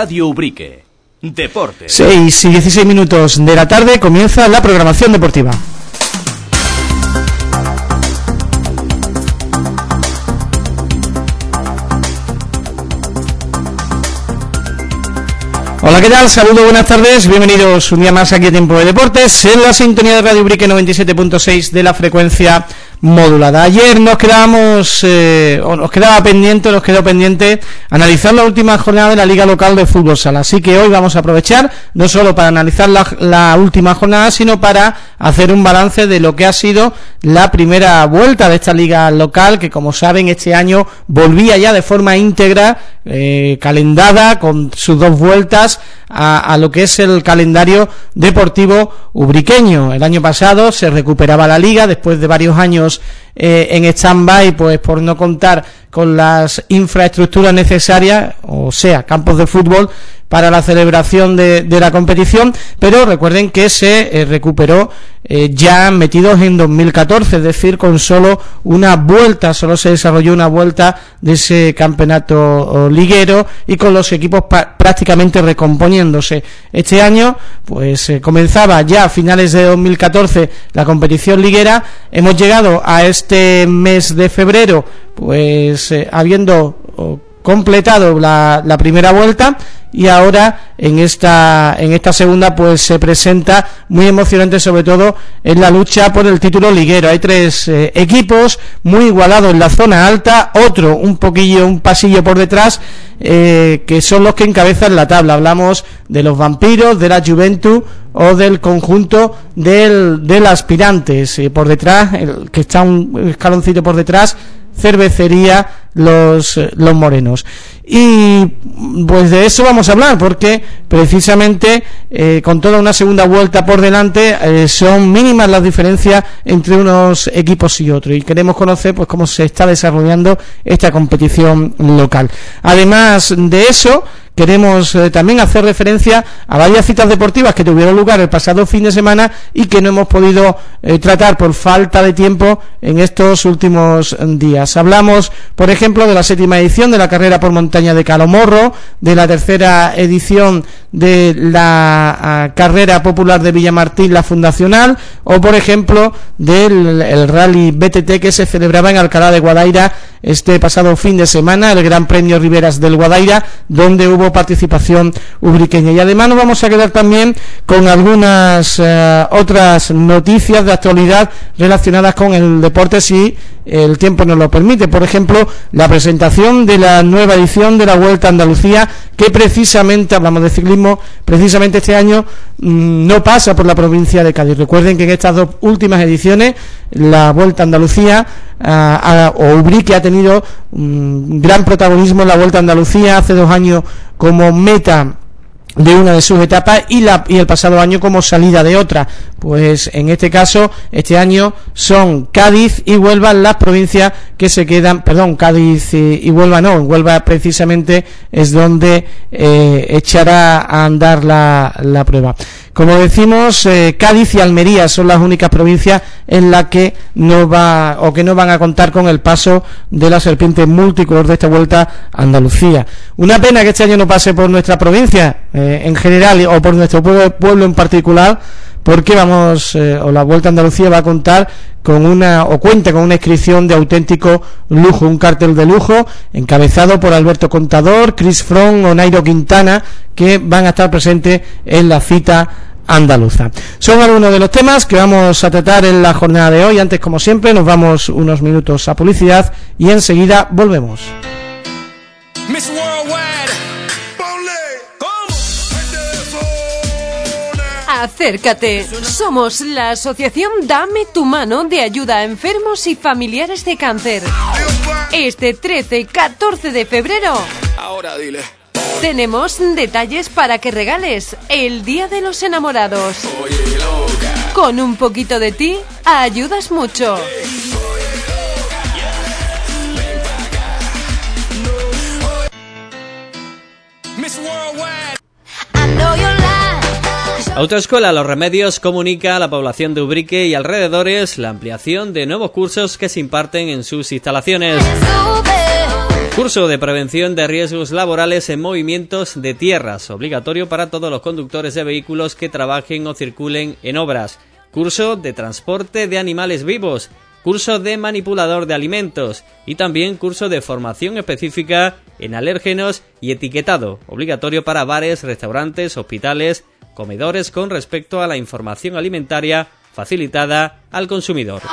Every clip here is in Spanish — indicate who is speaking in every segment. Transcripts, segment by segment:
Speaker 1: Radio Ubrique. Deportes.
Speaker 2: 6 y 16 minutos de la tarde comienza la programación deportiva. Hola, ¿qué tal? Saludos, buenas tardes, bienvenidos un día más aquí a Tiempo de Deportes en la sintonía de Radio Ubrique 97.6 de la frecuencia modulada. Ayer nos quedó pendiente analizar la última jornada de la Liga Local de Fútbol Sala, así que hoy vamos a aprovechar no solo para analizar la última jornada, sino para hacer un balance de lo que ha sido la primera vuelta de esta Liga Local, que como saben este año volvía ya de forma íntegra, calendada, con sus dos vueltas a lo que es el calendario deportivo ubriqueño. El año pasado se recuperaba la Liga después de varios años en stand-by, pues por no contar con las infraestructuras necesarias, o sea, campos de fútbol para la celebración de la competición, pero recuerden que se recuperó ya metidos en 2014, es decir, con solo se desarrolló una vuelta de ese campeonato liguero y con los equipos prácticamente recomponiéndose. Este año pues comenzaba ya a finales de 2014 la competición liguera. Hemos llegado a este mes de febrero pues habiendo completado la primera vuelta, y ahora en esta segunda pues se presenta muy emocionante, sobre todo en la lucha por el título liguero. Hay tres equipos muy igualados en la zona alta, otro un pasillo por detrás, que son los que encabezan la tabla. Hablamos de los Vampiros, de la Juventud o del conjunto del Aspirantes. Por detrás, el que está un escaloncito por detrás, Cervecería Los Morenos. Y pues de eso vamos a hablar, porque precisamente con toda una segunda vuelta por delante son mínimas las diferencias entre unos equipos y otros, y queremos conocer pues cómo se está desarrollando esta competición local. Además de eso, queremos también hacer referencia a varias citas deportivas que tuvieron lugar el pasado fin de semana y que no hemos podido tratar por falta de tiempo en estos últimos días. Hablamos, por ejemplo, de la 7ª edición de la carrera por montaña de Calomorro, de la 3ª edición de la carrera popular de Villamartín, la fundacional, o por ejemplo del rally BTT que se celebraba en Alcalá de Guadaira este pasado fin de semana, el Gran Premio Riberas del Guadaira, donde hubo participación ubriqueña. Y además nos vamos a quedar también con algunas otras noticias de actualidad relacionadas con el deporte, si el tiempo nos lo permite. Por ejemplo, la presentación de la nueva edición de la Vuelta a Andalucía, que precisamente, hablamos de ciclismo, precisamente este año no pasa por la provincia de Cádiz. Recuerden que en estas dos últimas ediciones la Vuelta a Andalucía o Ubrique ha tenido gran protagonismo en la Vuelta a Andalucía, hace 2 años como meta de una de sus etapas y el pasado año como salida de otra. Pues en este caso, este año son Cádiz y Huelva las provincias que se quedan, Cádiz y Huelva no, en Huelva precisamente es donde echará a andar la prueba. Como decimos, Cádiz y Almería son las únicas provincias en las que no van a contar con el paso de la serpiente multicolor de esta Vuelta a Andalucía. Una pena que este año no pase por nuestra provincia en general o por nuestro pueblo en particular, porque la Vuelta a Andalucía va a contar cuenta con una inscripción de auténtico lujo, un cartel de lujo encabezado por Alberto Contador, Chris Froome o Nairo Quintana, que van a estar presentes en la cita andaluza. Son algunos de los temas que vamos a tratar en la jornada de hoy. Antes, como siempre, nos vamos unos minutos a publicidad y enseguida volvemos.
Speaker 3: Acércate, somos la asociación Dame tu Mano de ayuda a enfermos y familiares de cáncer. Este 13 y 14 de febrero
Speaker 4: ahora dile,
Speaker 3: tenemos detalles para que regales el Día de los Enamorados.
Speaker 4: oye loca,
Speaker 3: Con un poquito de ti ayudas mucho.
Speaker 4: Miss Worldwide.
Speaker 5: Autoescuela Los Remedios comunica a la población de Ubrique y alrededores la ampliación de nuevos cursos que se imparten en sus instalaciones. Curso de prevención de riesgos laborales en movimientos de tierras, obligatorio para todos los conductores de vehículos que trabajen o circulen en obras. Curso de transporte de animales vivos, curso de manipulador de alimentos y también curso de formación específica en alérgenos y etiquetado, obligatorio para bares, restaurantes, hospitales, comedores con respecto a la información alimentaria facilitada al consumidor.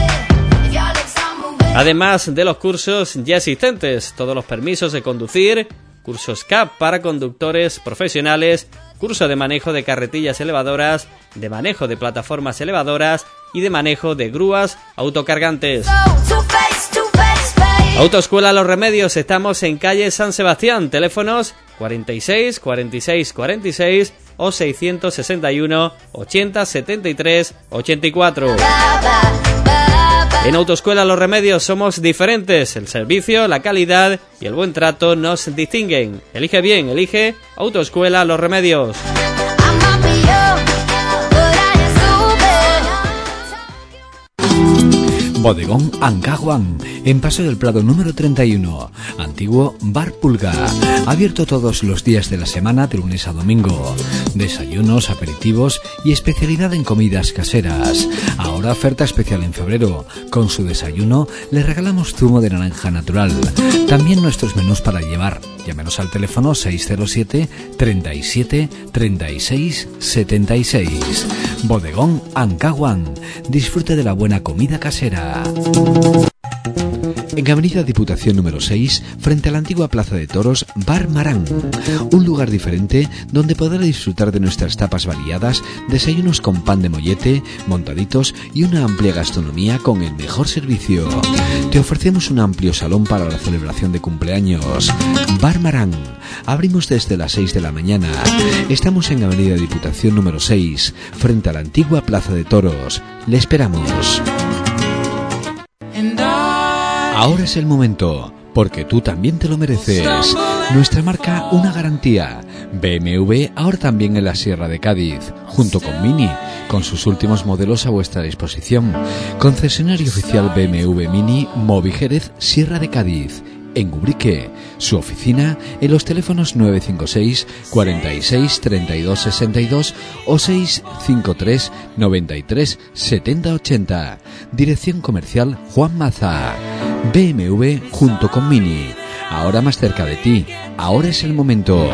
Speaker 5: Además de los cursos ya existentes, todos los permisos de conducir, cursos CAP para conductores profesionales, curso de manejo de carretillas elevadoras, de manejo de plataformas elevadoras y de manejo de grúas autocargantes. Autoescuela Los Remedios, estamos en calle San Sebastián, teléfonos 46 46 46 o 661 80 73 84. En Autoescuela Los Remedios somos diferentes, el servicio, la calidad y el buen trato nos distinguen. Elige bien, elige Autoescuela Los Remedios.
Speaker 6: Bodegón Ancajuan, en Paso del Prado número 31, antiguo Bar Pulga, abierto todos los días de la semana de lunes a domingo. Desayunos, aperitivos y especialidad en comidas caseras. Ahora oferta especial en febrero. Con su desayuno le regalamos zumo de naranja natural. También nuestros menús para llevar. Llámenos al teléfono 607 37 36 76. Bodegón Ancajuan. Disfrute de la buena comida casera. En Avenida Diputación número 6, frente a la antigua Plaza de Toros, Bar Marán. Un lugar diferente donde podrá disfrutar de nuestras tapas variadas, desayunos con pan de mollete, montaditos y una amplia gastronomía con el mejor servicio. Te ofrecemos un amplio salón para la celebración de cumpleaños. Bar Marán. Abrimos desde las 6 de la mañana. Estamos en Avenida Diputación número 6, frente a la antigua Plaza de Toros. Le esperamos. Ahora es el momento, porque tú también te lo mereces. Nuestra marca, una garantía. BMW, ahora también en la Sierra de Cádiz, junto con Mini, con sus últimos modelos a vuestra disposición. Concesionario oficial BMW Mini, Movi Jerez, Sierra de Cádiz. En Ubrique, su oficina en los teléfonos 956 46 32 62 o 653 93 70 80. Dirección comercial Juan Maza. BMW junto con Mini. Ahora más cerca de ti. Ahora es el momento.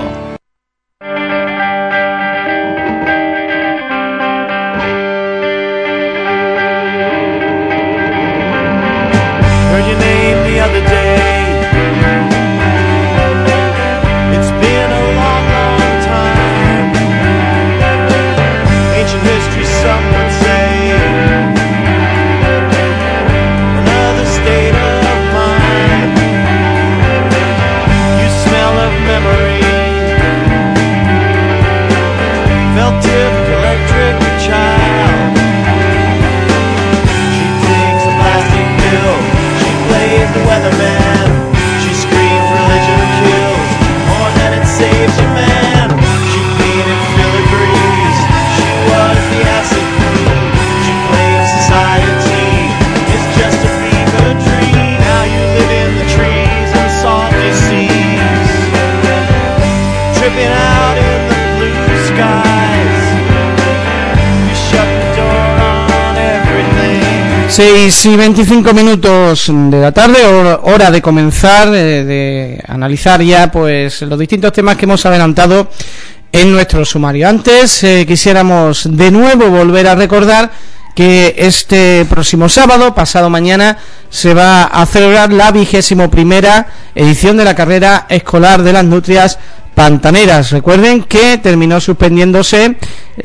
Speaker 2: Seis y 25 minutos de la tarde, hora de comenzar, de analizar ya pues los distintos temas que hemos adelantado en nuestro sumario. Antes quisiéramos de nuevo volver a recordar que este próximo sábado, pasado mañana, se va a celebrar la 21ª edición de la carrera escolar de las nutrias pantaneras. Recuerden que terminó suspendiéndose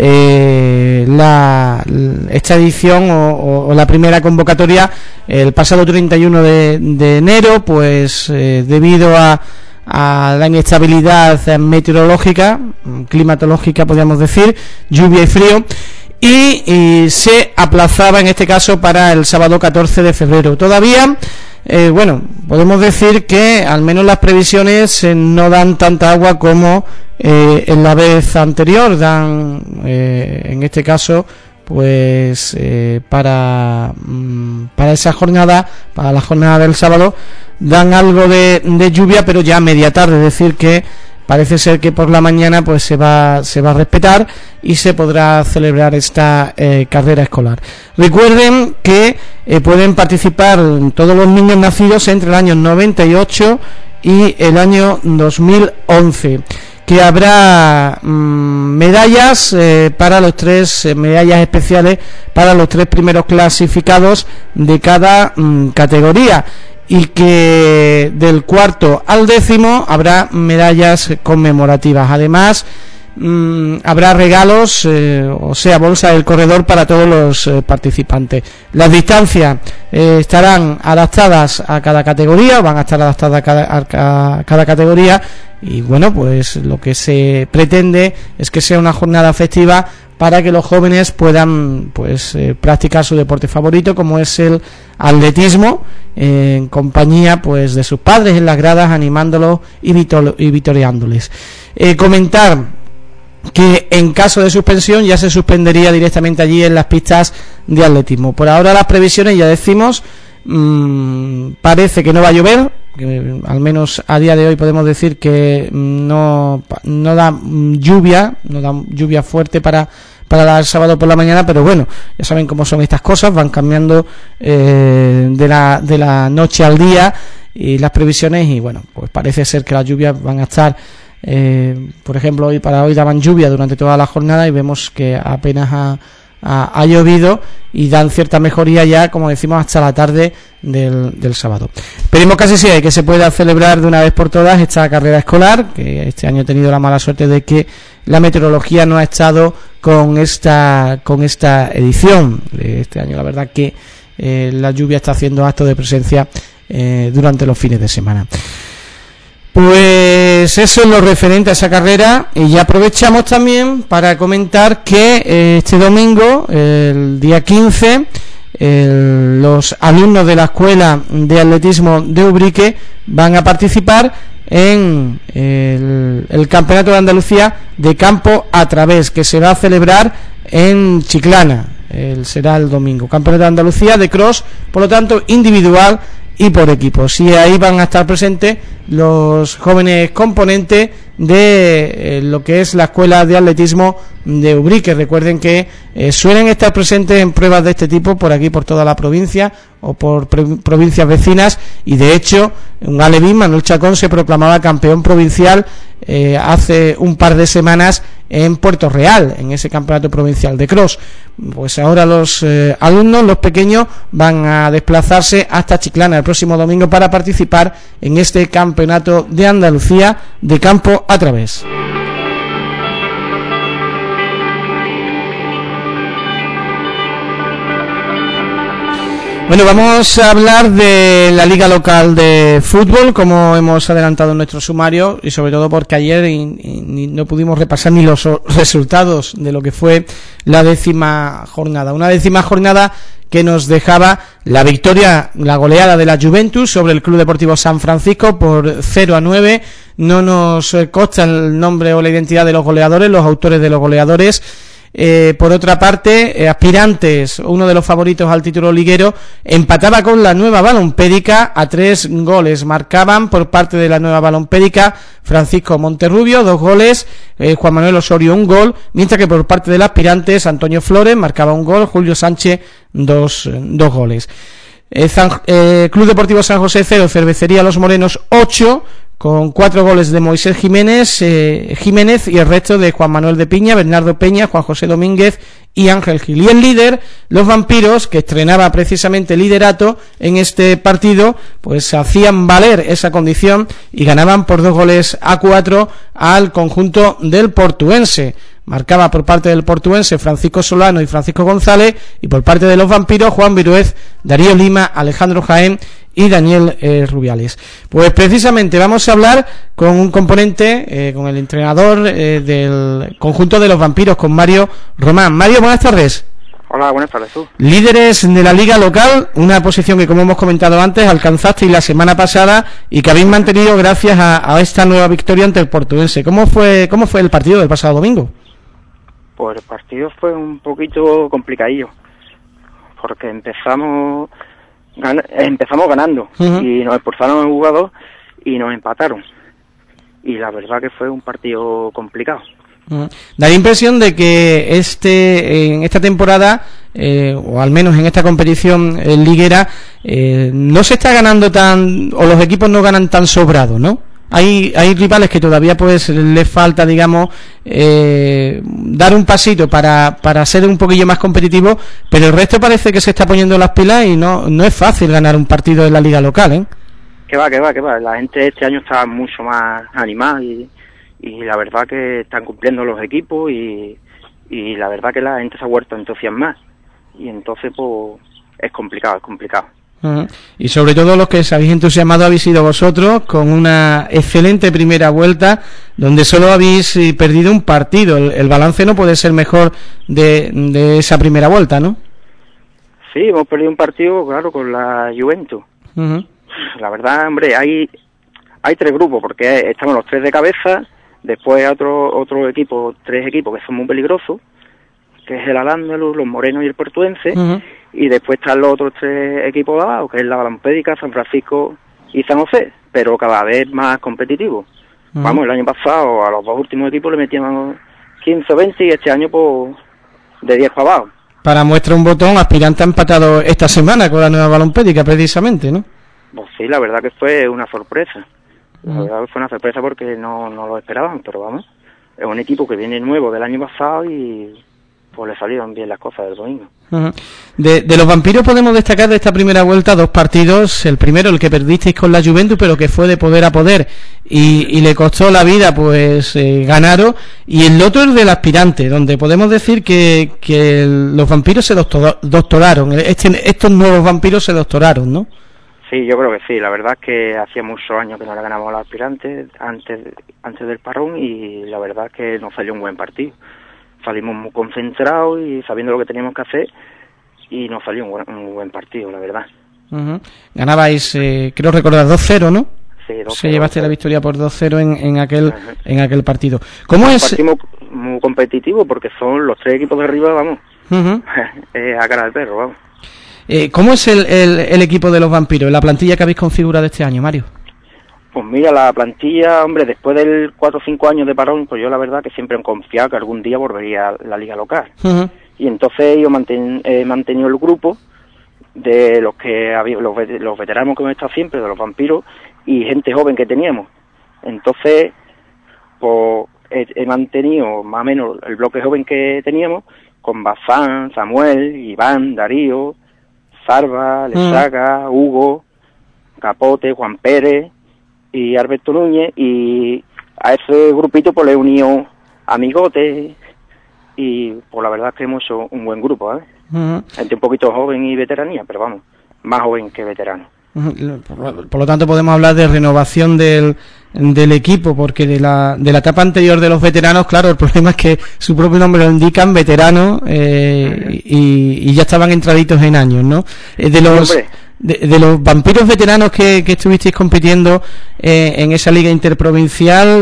Speaker 2: esta edición o la primera convocatoria el pasado 31 de enero, pues debido a la inestabilidad meteorológica, climatológica podríamos decir, lluvia y frío, y se aplazaba en este caso para el sábado 14 de febrero. Todavía bueno, podemos decir que al menos las previsiones no dan tanta agua como en la vez anterior, dan en este caso pues para esa jornada, para la jornada del sábado, dan algo de lluvia, pero ya a media tarde, es decir que parece ser que por la mañana pues se va a respetar y se podrá celebrar esta carrera escolar. Recuerden que pueden participar todos los niños nacidos entre el año 98 y el año 2011, que habrá medallas para los medallas especiales para los 3 primeros clasificados de cada categoría, y que del 4 al 10º habrá medallas conmemorativas. Además, habrá regalos, o sea, bolsa del corredor para todos los participantes. Las distancias estarán adaptadas a cada categoría, van a estar adaptadas a cada categoría, y bueno, pues lo que se pretende es que sea una jornada festiva para que los jóvenes puedan pues practicar su deporte favorito, como es el atletismo, en compañía pues de sus padres en las gradas, animándolos y vitoreándoles. Comentar que en caso de suspensión ya se suspendería directamente allí en las pistas de atletismo. Por ahora las previsiones, ya decimos, parece que no va a llover, que al menos a día de hoy podemos decir que no da lluvia fuerte para el sábado por la mañana, pero bueno, ya saben cómo son estas cosas, van cambiando de la noche al día y las previsiones, y bueno, pues parece ser que las lluvias van a estar, por ejemplo, hoy daban lluvia durante toda la jornada y vemos que apenas ha llovido, y dan cierta mejoría ya, como decimos, hasta la tarde del sábado. Esperemos que así sea y que se pueda celebrar de una vez por todas esta carrera escolar, que este año he tenido la mala suerte de que la meteorología no ha estado con esta edición. Este año la verdad que la lluvia está haciendo acto de presencia durante los fines de semana. Pues eso es lo referente a esa carrera, y ya aprovechamos también para comentar que este domingo, el día 15, los alumnos de la Escuela de Atletismo de Ubrique van a participar en el Campeonato de Andalucía de Campo a Través, que se va a celebrar en Chiclana. Será el domingo. Campeonato de Andalucía de cross, por lo tanto individual y por equipos, y ahí van a estar presentes los jóvenes componentes de lo que es la Escuela de Atletismo de Ubrique. Recuerden que suelen estar presentes en pruebas de este tipo por aquí, por toda la provincia o por provincias vecinas, y de hecho un alevín, Manuel Chacón, se proclamaba campeón provincial hace un par de semanas en Puerto Real, en ese campeonato provincial de cross. Pues ahora los alumnos, los pequeños, van a desplazarse hasta Chiclana el próximo domingo para participar en este Campeonato de Andalucía de Campo a Través. Bueno, vamos a hablar de la Liga Local de Fútbol, como hemos adelantado en nuestro sumario, y sobre todo porque ayer no pudimos repasar ni los resultados de lo que fue la 10ª jornada. Una 10ª jornada que nos dejaba la victoria, la goleada de la Juventus sobre el Club Deportivo San Francisco por 0-9. No nos consta el nombre o la identidad de los goleadores, los autores de los goleadores. Por otra parte, Aspirantes, uno de los favoritos al título liguero, empataba con la Nueva Balompédica a 3 goles. Marcaban por parte de la Nueva Balompédica Francisco Monterrubio 2 goles, Juan Manuel Osorio 1 gol, mientras que por parte del Aspirantes Antonio Flores marcaba 1 gol, Julio Sánchez 2 goles. Club Deportivo San José 0, Cervecería Los Morenos 8, con 4 goles de Moisés Jiménez y el resto de Juan Manuel de Piña, Bernardo Peña, Juan José Domínguez y Ángel Gil. Y el líder, los Vampiros, que estrenaba precisamente liderato en este partido, pues hacían valer esa condición y ganaban por 2 goles a 4 al conjunto del Portuense. Marcaba por parte del Portuense Francisco Solano y Francisco González, y por parte de los Vampiros Juan Viruez, Darío Lima, Alejandro Jaén y Daniel Rubiales. Pues precisamente vamos a hablar con un componente, con el entrenador del conjunto de los Vampiros, con Mario Román. Mario, buenas tardes.
Speaker 7: Hola, buenas tardes, tú. Líderes
Speaker 2: de la Liga Local, una posición que, como hemos comentado antes, alcanzasteis la semana pasada y que habéis mantenido gracias a esta nueva victoria ante el Portuense. ¿Cómo fue el partido del pasado domingo?
Speaker 7: Pues el partido fue un poquito complicadillo, porque empezamos ganando y nos expulsaron el jugador y nos empataron. Y la verdad que fue un partido complicado.
Speaker 2: Da la impresión de que en esta temporada, o al menos en esta competición liguera, no se está ganando o los equipos no ganan tan sobrados, ¿no? Hay rivales que todavía pues les falta, digamos, dar un pasito para ser un poquillo más competitivo, pero el resto parece que se está poniendo las pilas y no es fácil ganar un partido en la liga local, ¿eh?
Speaker 7: Que va. La gente este año está mucho más animada y la verdad que están cumpliendo los equipos y la verdad que la gente se ha vuelto a entusiasmar y entonces pues es complicado.
Speaker 2: Y sobre todo los que os habéis entusiasmado habéis sido vosotros, con una excelente primera vuelta donde solo habéis perdido un partido. El balance no puede ser mejor de esa primera vuelta, ¿no?
Speaker 7: Sí, hemos perdido un partido, claro, con la Juventus. La verdad, hombre, hay 3 grupos, porque estamos los 3 de cabeza, después otro equipo, 3 equipos que son muy peligrosos, que es el Al-Ándalus, los Morenos y el Portuense, y después están los otros 3 equipos de abajo, que es la Balampédica, San Francisco y San José, pero cada vez más competitivos. Vamos, el año pasado a los 2 últimos equipos le metíamos 15 o 20 y este año pues de 10 para abajo.
Speaker 2: Para muestra un botón, Aspirante ha empatado esta semana con la nueva Balampédica precisamente, ¿no?
Speaker 7: Pues sí, la verdad que fue una sorpresa. La verdad que fue una sorpresa porque no lo esperaban, pero vamos, es un equipo que viene nuevo del año pasado y pues le salieron bien las cosas del domingo.
Speaker 2: De los vampiros podemos destacar de esta primera vuelta 2 partidos. El primero, el que perdisteis con la Juventus, pero que fue de poder a poder y le costó la vida pues ganaros, y el otro es del Aspirante, donde podemos decir que los vampiros se doctoraron. Estos nuevos vampiros se doctoraron, ¿no?
Speaker 7: Sí, yo creo que sí. La verdad es que hacía muchos años que no le ganamos a los Aspirantes antes del parón y la verdad es que nos salió un buen partido. Salimos muy concentrados y sabiendo lo que teníamos que hacer y nos salió un buen partido, la verdad.
Speaker 2: Ganabais, creo recordar, 2-0, ¿no?
Speaker 7: Sí, 2-0.
Speaker 2: Se llevaste la victoria por 2-0 en aquel partido. ¿Cómo
Speaker 7: es?
Speaker 2: Es
Speaker 7: un partido muy competitivo porque son los 3 equipos de arriba, vamos, a cara del perro, vamos.
Speaker 2: ¿Cómo es el equipo de los vampiros, la plantilla que habéis configurado este año, Mario?
Speaker 7: Pues mira, la plantilla, hombre, después del 4 o 5 años de parón, pues yo la verdad que siempre he confiado que algún día volvería a la liga local. Y entonces yo he mantenido el grupo de los que había, los veteranos que hemos estado siempre, de los vampiros, y gente joven que teníamos. Entonces, pues he mantenido más o menos el bloque joven que teníamos, con Bazán, Samuel, Iván, Darío, Zarba, Lesaga, Hugo, Capote, Juan Pérez y Alberto Núñez, y a ese grupito pues le he unido amigotes y pues la verdad es que hemos hecho un buen grupo, ¿eh? Gente un poquito joven y veteranía, pero vamos, más joven que veterano.
Speaker 2: Por lo tanto podemos hablar de renovación del equipo, porque de la etapa anterior de los veteranos, claro, el problema es que su propio nombre lo indican, veteranos, y ya estaban entraditos en años, ¿no? De los vampiros veteranos que estuvisteis compitiendo en esa liga interprovincial,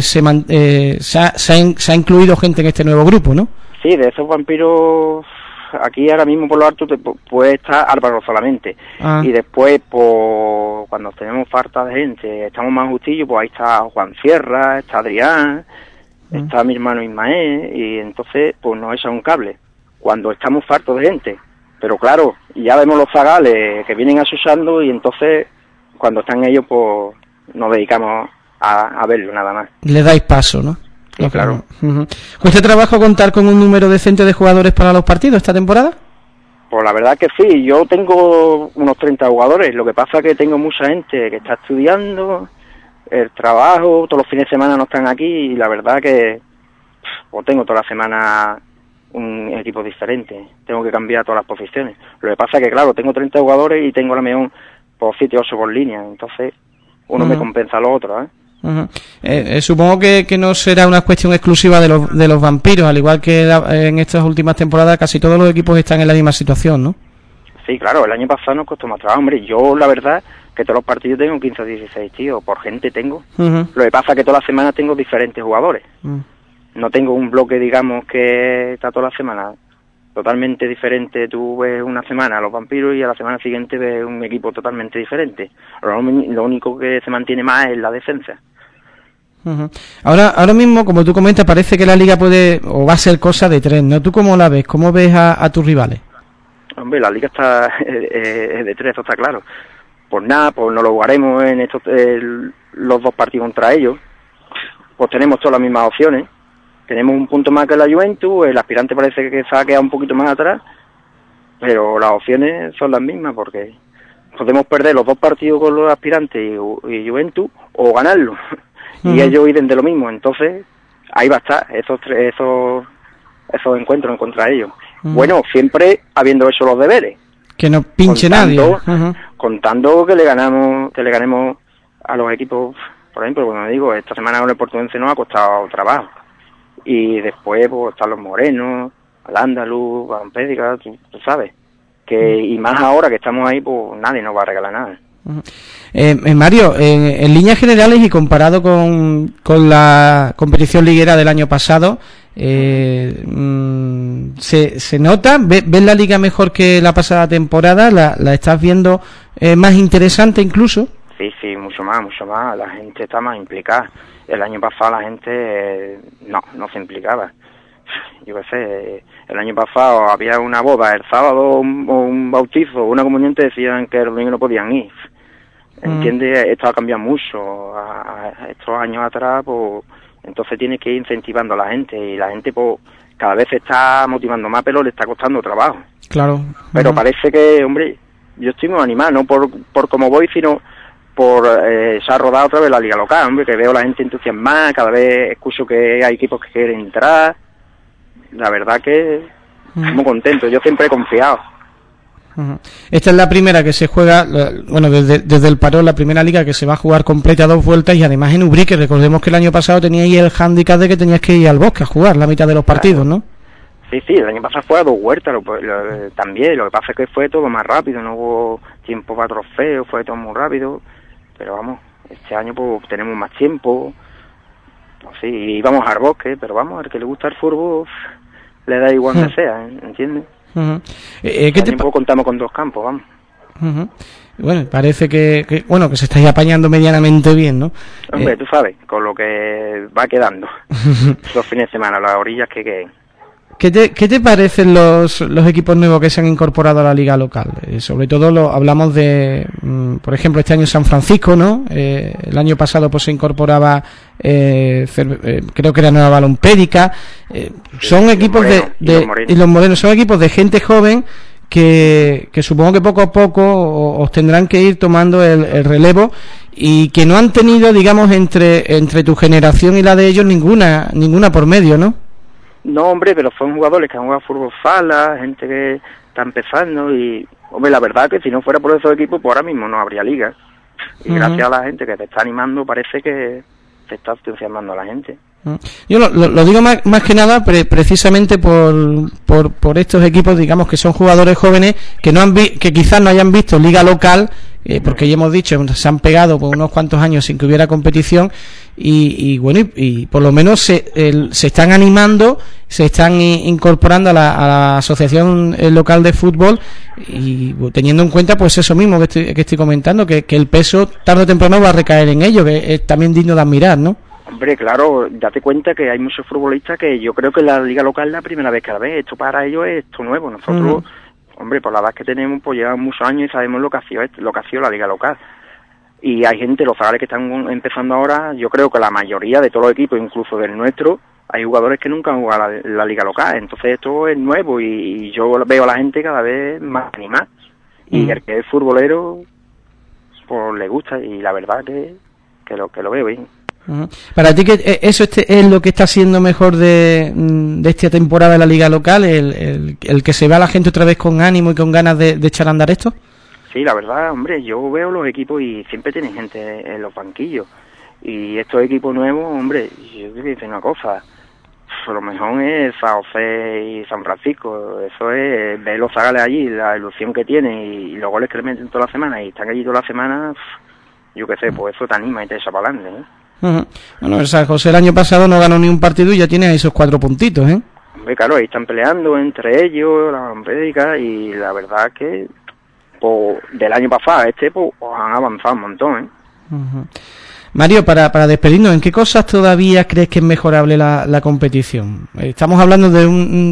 Speaker 2: se ha incluido gente en este nuevo grupo, ¿no? Sí,
Speaker 7: de esos vampiros, aquí ahora mismo por lo alto puede estar Álvaro solamente. Y después, pues, cuando tenemos falta de gente, estamos más justillos, pues ahí está Juan Sierra, está Adrián, está mi hermano Ismael, y entonces pues nos echa un cable cuando estamos fartos de gente. Pero claro, ya vemos los zagales que vienen asusando y entonces cuando están ellos pues nos dedicamos a verlo nada más.
Speaker 2: Le dais paso, ¿no?
Speaker 7: Sí, claro.
Speaker 2: ¿Cuesta trabajo contar con un número decente de jugadores para los partidos esta temporada?
Speaker 7: Pues la verdad que sí, yo tengo unos 30 jugadores, lo que pasa es que tengo mucha gente que está estudiando, el trabajo, todos los fines de semana no están aquí y la verdad que pues tengo toda la semana un equipo diferente, tengo que cambiar todas las posiciones. Lo que pasa es que claro, tengo 30 jugadores y tengo a lo mejor por 7 o 8 por línea, entonces uno me compensa a los otros,
Speaker 2: supongo que no será una cuestión exclusiva de los vampiros, al igual que en estas últimas temporadas casi todos los equipos están en la misma situación, ¿no?
Speaker 7: Sí, claro, el año pasado nos costó más trabajo, hombre, yo la verdad que todos los partidos tengo 15 o 16 tíos, por gente tengo. Lo que pasa es que todas las semanas tengo diferentes jugadores. no tengo un bloque, digamos, que está toda la semana totalmente diferente. Tú ves una semana a los vampiros y a la semana siguiente ves un equipo totalmente diferente. Lo único que se mantiene más es la defensa.
Speaker 2: Uh-huh. Ahora mismo, como tú comentas, parece que la liga puede o va a ser cosa de tres, ¿no? ¿Tú cómo la ves? ¿Cómo ves a tus rivales?
Speaker 7: Hombre, la liga está de tres, eso está claro. Pues nada, pues nos lo jugaremos en estos los dos partidos contra ellos. Pues tenemos todas las mismas opciones. Tenemos un punto más que la Juventus, el aspirante parece que se ha quedado un poquito más atrás, pero las opciones son las mismas, porque podemos perder los dos partidos con los aspirantes y Juventus, o ganarlos. Y ellos dicen de lo mismo, entonces ahí va a estar esos esos encuentros contra ellos. Bueno, siempre habiendo hecho los deberes,
Speaker 2: que no pinche nadie,
Speaker 7: contando que le ganemos a los equipos. Por ejemplo, como digo, esta semana con el Portuense nos ha costado trabajo, y después pues están los morenos, al Andaluz, Bampédica, tú sabes que, y más ahora que estamos ahí, pues nadie nos va a regalar nada.
Speaker 2: Mario, en líneas generales y comparado con la competición liguera del año pasado, ¿se nota? ¿Ves la liga mejor que la pasada temporada? ¿La estás viendo más interesante incluso?
Speaker 7: Sí, mucho más, la gente está más implicada. El año pasado la gente no se implicaba. Yo qué sé, el año pasado había una boda, el sábado un bautizo, una comunión, te decían que el domingo no podían ir. ¿Entiendes? Esto ha cambiado mucho. A estos años atrás, pues, entonces tienes que ir incentivando a la gente, y la gente, pues, cada vez se está motivando más, pero le está costando trabajo.
Speaker 2: Claro.
Speaker 7: Pero parece que, hombre, yo estoy muy animado, no por cómo voy, sino por se ha rodado otra vez la liga local, hombre, que veo a la gente entusiasmada, cada vez escucho que hay equipos que quieren entrar. La verdad que muy contento, yo siempre he confiado.
Speaker 2: Esta es la primera que se juega, bueno, desde el parón, la primera liga que se va a jugar completa a 2 vueltas, y además en Ubrique. Recordemos que el año pasado teníais el hándicap de que tenías que ir al bosque a jugar la mitad de los partidos, ¿no?
Speaker 7: Sí, el año pasado fue a 2 vueltas, también, lo que pasa es que fue todo más rápido, no hubo tiempo para trofeos, fue todo muy rápido, pero vamos, este año pues tenemos más tiempo, pues sí, íbamos al bosque, pero vamos, al que le gusta el fútbol, le da igual que sea, ¿entiendes? Contamos con 2 campos, vamos.
Speaker 2: Bueno, parece que se estáis apañando medianamente bien, ¿no?
Speaker 7: Hombre, tú sabes, con lo que va quedando los fines de semana, las orillas que queden.
Speaker 2: ¿Qué te parecen los equipos nuevos que se han incorporado a la liga local? Sobre todo hablamos de, por ejemplo, este año San Francisco, ¿no? El año pasado pues se incorporaba, creo que era Nueva Balompédica. Son equipos y los morenos son equipos de gente joven que supongo que poco a poco os tendrán que ir tomando el relevo, y que no han tenido, digamos, entre tu generación y la de ellos ninguna por medio, ¿no?
Speaker 7: No, hombre, pero son jugadores que han jugado fútbol sala, gente que está empezando, y, hombre, la verdad que si no fuera por esos equipos, pues ahora mismo no habría liga. Y gracias a la gente que te está animando, parece que te está entusiasmando a la gente.
Speaker 2: Yo lo digo más que nada precisamente por estos equipos, digamos, que son jugadores jóvenes que quizás no hayan visto liga local, porque ya hemos dicho, se han pegado por unos cuantos años sin que hubiera competición, y bueno, y por lo menos se están animando, se están incorporando a la asociación local de fútbol, y teniendo en cuenta pues eso mismo que estoy comentando, que el peso tarde o temprano va a recaer en ellos, que es también digno de admirar, ¿no?
Speaker 7: Hombre, claro, date cuenta que hay muchos futbolistas que yo creo que la liga local es la primera vez que la ven. Esto para ellos es esto nuevo. Nosotros, hombre, por la edad que tenemos, pues llevamos muchos años y sabemos lo que ha sido la liga local. Y hay gente, los zagales que están empezando ahora, yo creo que la mayoría de todos los equipos, incluso del nuestro, hay jugadores que nunca han jugado la liga local. Entonces esto es nuevo, y yo veo a la gente cada vez más animada. Y el que es futbolero, pues le gusta, y la verdad que lo veo bien.
Speaker 2: Para ti, que eso es lo que está siendo mejor de esta temporada de la liga local, el que se vea a la gente otra vez con ánimo y con ganas de echar a andar esto.
Speaker 7: Sí, la verdad, hombre, yo veo los equipos y siempre tienen gente en los banquillos, y estos equipos nuevos, hombre, yo te digo una cosa, lo mejor es San José y San Francisco. Eso es ver los zagales allí, la ilusión que tienen y los goles que le meten toda la semana, y están allí toda la semana, yo qué sé, pues eso te anima y te echa para adelante, ¿eh?
Speaker 2: Bueno, el San José el año pasado no ganó ni un partido y ya tiene esos 4 puntitos, ¿eh?
Speaker 7: Claro, ahí están peleando entre ellos, la América, y la verdad que pues, del año pasado a pues han avanzado un montón, ¿eh?
Speaker 2: Mario, para despedirnos, ¿en qué cosas todavía crees que es mejorable la competición? Estamos hablando de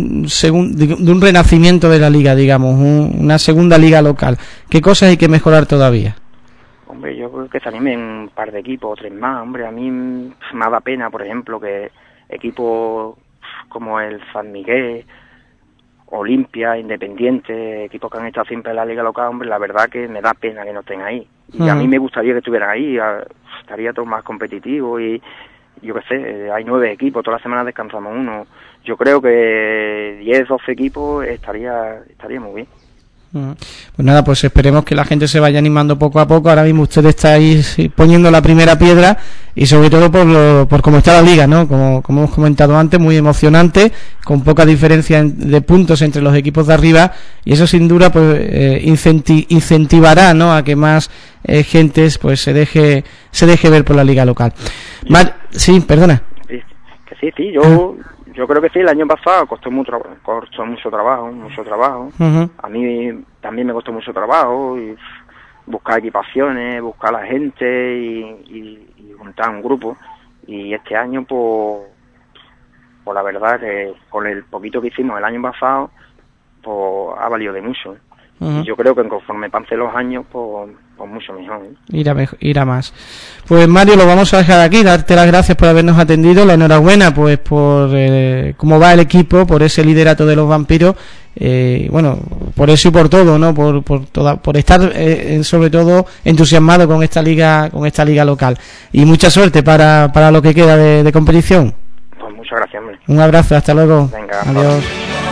Speaker 2: un renacimiento de la liga, digamos, una segunda liga local. ¿Qué cosas hay que mejorar todavía?
Speaker 7: Hombre, yo creo que se animen un par de equipos, 3 más, hombre. A mí me da pena, por ejemplo, que equipos como el San Miguel, Olimpia, Independiente, equipos que han estado siempre en la liga local, hombre, la verdad que me da pena que no estén ahí. Y a mí me gustaría que estuvieran ahí, estaría todo más competitivo y yo qué sé, hay 9 equipos, todas las semanas descansamos uno. Yo creo que 10, 12 equipos estaría muy bien.
Speaker 2: Pues nada, pues esperemos que la gente se vaya animando poco a poco. Ahora mismo ustedes estáis poniendo la primera piedra y sobre todo por cómo está la liga, ¿no? Como hemos comentado antes, muy emocionante, con poca diferencia de puntos entre los equipos de arriba, y eso sin duda pues incentivará, ¿no?, a que más gentes pues se deje ver por la liga local. Sí, perdona.
Speaker 7: Sí, yo creo que sí, el año pasado costó mucho trabajo. A mí también me costó mucho trabajo y buscar equipaciones, buscar a la gente y juntar un grupo. Y este año, pues la verdad que con el poquito que hicimos el año pasado, pues ha valido de mucho. Y yo creo que conforme pasen los años, pues mucho mejor, ¿eh?
Speaker 2: Irá más. Pues Mario, lo vamos a dejar aquí, darte las gracias por habernos atendido, la enhorabuena pues por cómo va el equipo, por ese liderato de los vampiros, bueno, por eso y por todo, ¿no? Por estar sobre todo entusiasmado con esta liga local. Y mucha suerte para lo que queda de competición.
Speaker 7: Pues muchas gracias, hombre.
Speaker 2: Un abrazo, hasta luego.
Speaker 7: Venga,
Speaker 2: adiós.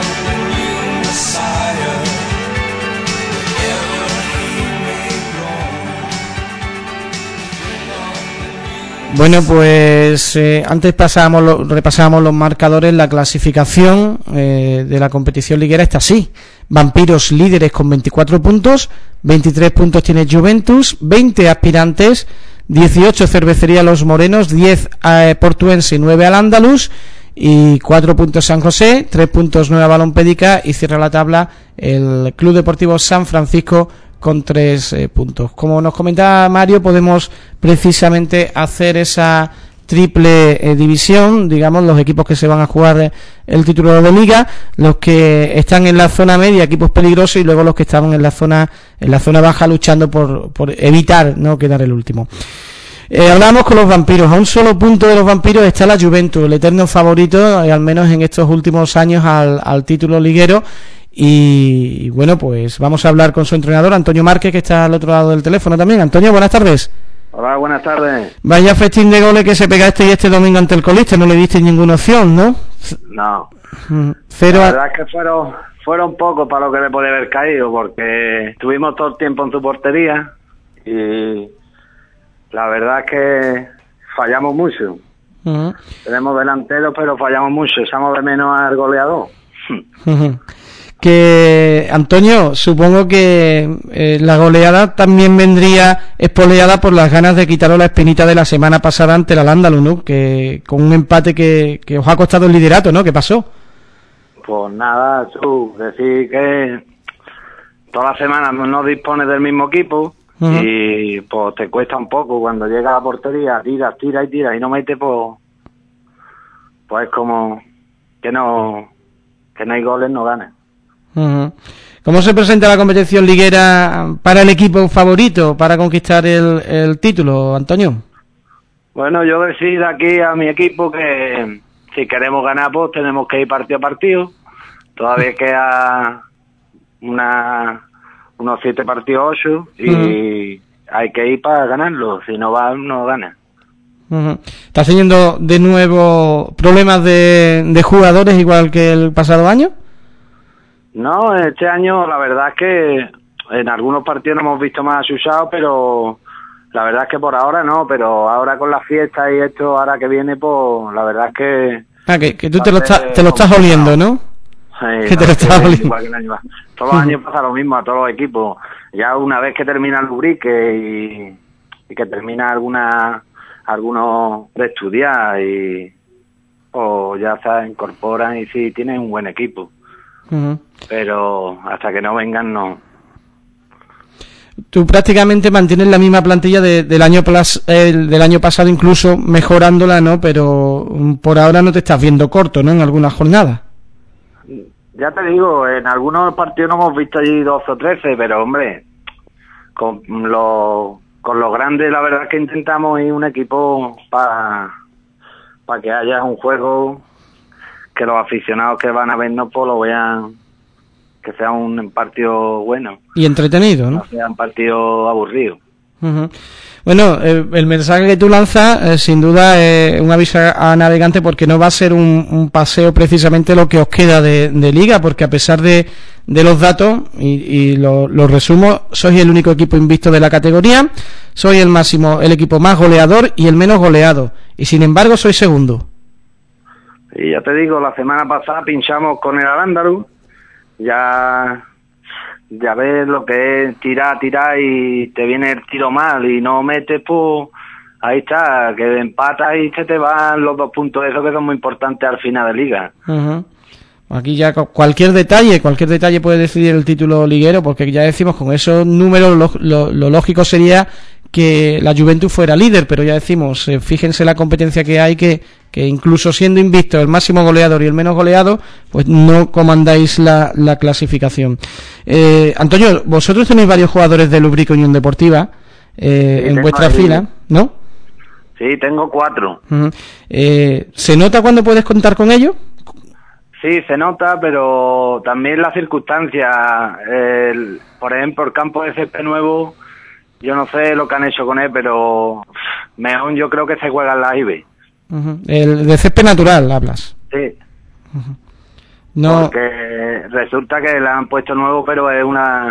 Speaker 2: Bueno, pues antes repasábamos los marcadores. La clasificación de la competición liguera está así: Vampiros líderes con 24 puntos, 23 puntos tiene Juventus, 20 Aspirantes, 18 Cervecería Los Morenos, 10 Portuense y 9 Al-Ándalus, y 4 puntos San José, 3 puntos Nueva Balompédica, y cierra la tabla el Club Deportivo San Francisco con 3 puntos. Como nos comentaba Mario, podemos precisamente hacer esa triple división, digamos, los equipos que se van a jugar el título de liga, los que están en la zona media, equipos peligrosos, y luego los que estaban en la zona baja luchando por evitar no quedar el último. Hablamos con los vampiros. A un solo punto de los vampiros está la Juventus, el eterno favorito, al menos en estos últimos años, al título liguero. Y bueno, pues vamos a hablar con su entrenador, Antonio Márquez, que está al otro lado del teléfono también. Antonio, buenas tardes.
Speaker 8: Hola, buenas tardes.
Speaker 2: Vaya festín de goles que se pegaste este domingo ante el Colista, no le diste ninguna opción, ¿no?
Speaker 8: No.
Speaker 2: Cero.
Speaker 8: La verdad es que fueron pocos para lo que le podía haber caído, porque estuvimos todo el tiempo en su portería y la verdad es que fallamos mucho. Tenemos delanteros, pero fallamos mucho. Echamos de menos al goleador.
Speaker 2: Que Antonio, supongo que la goleada también vendría espoleada por las ganas de quitaros la espinita de la semana pasada ante el Al-Ándalus, ¿no? Que con un empate que os ha costado el liderato, ¿no? ¿Qué pasó?
Speaker 8: Pues nada, decir que todas las semanas no dispones del mismo equipo y pues te cuesta un poco cuando llegas a la portería, tiras y no metes, pues como que no hay goles, no ganas.
Speaker 2: ¿Cómo se presenta la competición liguera para el equipo favorito para conquistar el título, Antonio?
Speaker 8: Bueno, yo decido aquí a mi equipo que si queremos ganar, pues tenemos que ir partido a partido. Todavía queda unos 7 partidos, 8, y hay que ir para ganarlo. Si no va, no gana.
Speaker 2: ¿Estás teniendo de nuevo problemas de jugadores igual que el pasado año?
Speaker 8: No, este año la verdad es que en algunos partidos nos hemos visto más asusados, pero la verdad es que por ahora no, pero ahora con la fiesta y esto, ahora que viene, pues la verdad es que...
Speaker 2: que tú te lo estás oliendo, ¿no?
Speaker 8: Sí,
Speaker 2: que te lo estás oliendo.
Speaker 8: Igual que el año. Todos los años pasa lo mismo a todos los equipos. Ya una vez que termina el lubrique y que termina algunos de estudiar o ya se incorporan y sí tienen un buen equipo. Pero hasta que no vengan no.
Speaker 2: Tú prácticamente mantienes la misma plantilla del año pasado, incluso mejorándola, ¿no? Pero por ahora no te estás viendo corto, ¿no? En algunas jornadas.
Speaker 8: Ya te digo, en algunos partidos no hemos visto allí 12 o 13, pero hombre, con los grandes la verdad es que intentamos ir un equipo para que haya un juego que los aficionados que van a vernos pues lo vean, que sea un partido bueno.
Speaker 2: Y entretenido, ¿no?
Speaker 8: No sea un partido aburrido.
Speaker 2: Bueno, el mensaje que tú lanzas, sin duda, es un aviso a navegantes, porque no va a ser un paseo precisamente lo que os queda de liga, porque a pesar de los datos, y lo resumo, sois el único equipo invicto de la categoría, sois el equipo más goleador y el menos goleado, y sin embargo sois segundo.
Speaker 8: Y ya te digo, la semana pasada pinchamos con el Arándaro, ya ves lo que es tirar y te viene el tiro mal y no metes, pues ahí está, que empatas y se te van los 2 puntos esos que son muy importantes al final de liga. Aquí ya cualquier detalle puede decidir el título liguero, porque ya decimos, con esos números lo lógico sería que la Juventud fuera líder, pero ya decimos, fíjense la competencia que hay, que incluso siendo invicto el máximo goleador y el menos goleado, pues no comandáis la clasificación. Antonio, vosotros tenéis varios jugadores de Lubrica Unión Deportiva en vuestra fila, ¿no? Sí, tengo 4.
Speaker 2: ¿Se nota cuando puedes contar con ellos?
Speaker 8: Sí, se nota, pero también las circunstancias. Por ejemplo, el campo de césped nuevo, yo no sé lo que han hecho con él, pero mejor yo creo que se juega en la IBE. El de césped natural, hablas. Sí. No. Porque resulta que le han puesto nuevo, pero es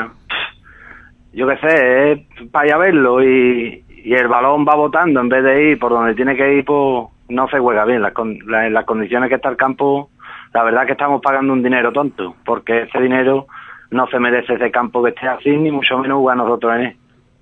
Speaker 8: yo qué sé, es para ir a verlo y el balón va botando en vez de ir por donde tiene que ir, pues no se juega bien. En las condiciones que está el campo, la verdad que estamos pagando un dinero tonto, porque ese dinero no se merece ese campo que esté así, ni mucho menos jugar nosotros en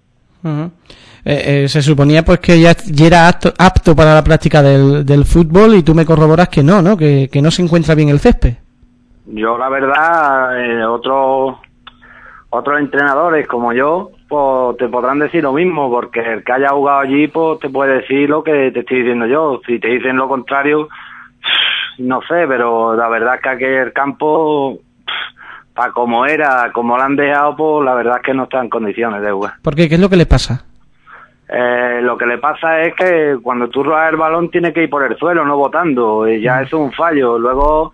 Speaker 8: él. Se suponía pues que ya era apto para la práctica del fútbol, y tú me corroboras que no que no se encuentra bien el césped. Yo la verdad, otros entrenadores como yo pues te podrán decir lo mismo, porque el que haya jugado allí pues te puede decir lo que te estoy diciendo yo. Si te dicen lo contrario, no sé, pero la verdad es que aquí el campo, para como era, como lo han dejado, pues la verdad es que no está en condiciones de jugar. ¿Por qué? ¿Qué es lo que le pasa? Lo que le pasa es que cuando tú robas el balón tiene que ir por el suelo, no botando, y ya eso es un fallo. Luego